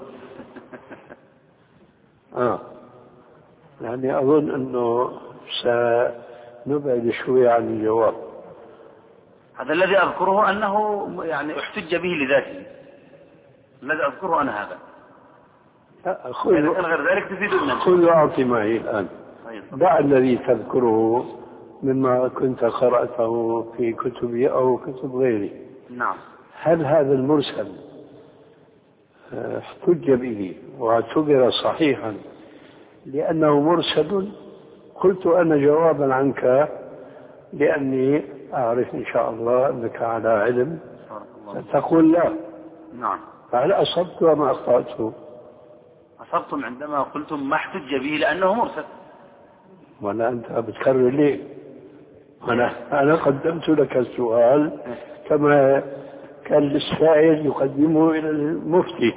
C: آه يعني أظن أنه سنبعد شوي عن الجواب.
B: هذا الذي أذكره أنه يعني احتج به لذاته، الذي أذكره أنا هذا.
C: خذ
B: غير ذلك تفيدنا.
C: خذ وأعطي معي الآن. دع الذي تذكره مما كنت قرأته في كتبي أو كتب غيري.
B: نعم.
C: هل هذا المرسل احتج به واعتبر صحيحا لأنه مرسل؟ قلت أنا جوابا عنك لأني أعرف إن شاء الله أنك على علم، تقول لا.
B: نعم.
C: فهل أصبت وما أخطأت؟
B: أصبتم عندما قلتم ما احتج به لأنه مرسل.
C: ولا أنت بتكرر ليه؟ أنا أنا قدمت لك السؤال كما كان السائل يقدمه إلى المفتي،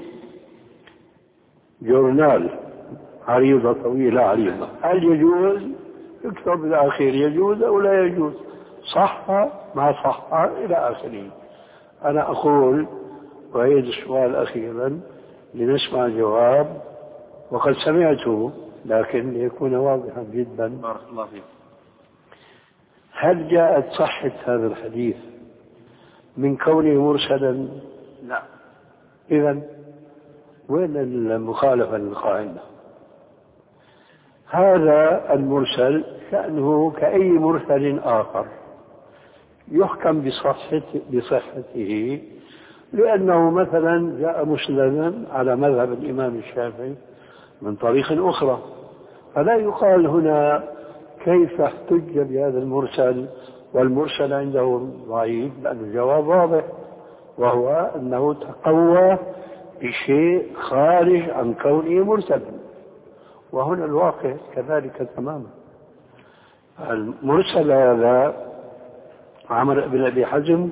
C: جورنال عريضة طويلة عريضة، هل يجوز يكتب بالأخير يجوز أو لا يجوز، صح ما صح إلى آخره. أنا أقول وأعيد السؤال أخيرا لنسمع جواب، وقد سمعته لكن ليكون واضحا جدا.
B: بارك الله فيك.
C: هل جاءت صحة هذا الحديث من كونه مرسلا؟
B: لا.
C: إذن وين المخالفة للقاعدة؟ هذا المرسل شأنه كأي مرسل آخر يحكم بصحته, بصحته لأنه مثلا جاء مسلما على مذهب الإمام الشافعي من طريق أخرى، فلا يقال هنا كيف احتج بهذا المرسل والمرسل عنده ضعيف، لأن الجواب واضح وهو أنه تقوى بشيء خارج عن كونه مرسلا، وهنا الواقع كذلك تماما. المرسل هذا عمرو بن أبي حزم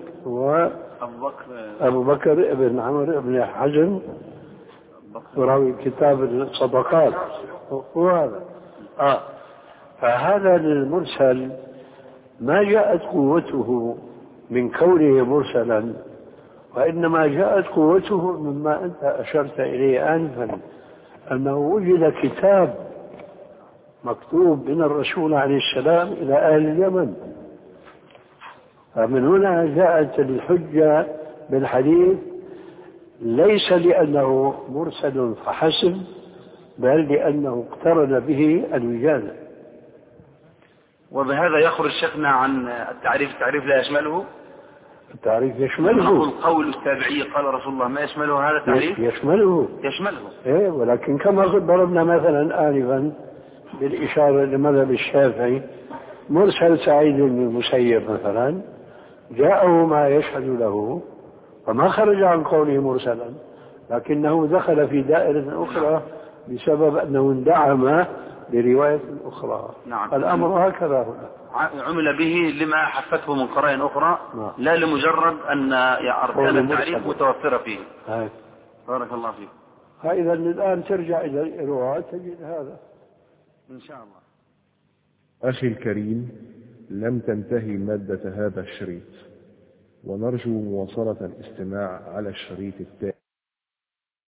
C: وأبو بكر بن عمرو بن حزم وراوي كتاب الصدقات وهذا آه. فهذا المرسل ما جاءت قوته من كونه مرسلا، وإنما جاءت قوته مما أنت أشرت إليه آنفا، أنه وجد كتاب مكتوب من الرسول عليه السلام إلى أهل اليمن، فمن هنا جاءت الحجة بالحديث ليس لأنه مرسل فحسب، بل لأنه اقترن به الوجادة.
B: وبهذا يخرج شيخنا عن التعريف. التعريف لا يشمله.
C: التعريف يشمله.
B: نقول قول التابعي قال رسول الله ما يشمله هذا التعريف؟
C: يشمله.
B: يشمله.
C: إيه، ولكن كما ضربنا مثلا آنفا بالإشارة لمذهب الشافعي، مرسل سعيد بن المسيب مثلا جاءه ما يشهد له فما خرج عن قوله مرسلا، لكنه دخل في دائرة أخرى بسبب أنه اندعم برواية أخرى.
B: نعم.
C: الأمر هكذا هنا.
B: عمل به لما حفته من قرائن أخرى. نعم. لا لمجرد أن أركان التعريف متوفرة فيه.
C: هاي.
B: بارك الله فيك.
C: فإذا الآن ترجع إلى الإرواء تجد هذا
B: إن شاء الله.
D: أخي الكريم، لم تنتهي مادة هذا الشريط، ونرجو مواصلة الاستماع على الشريط التالي.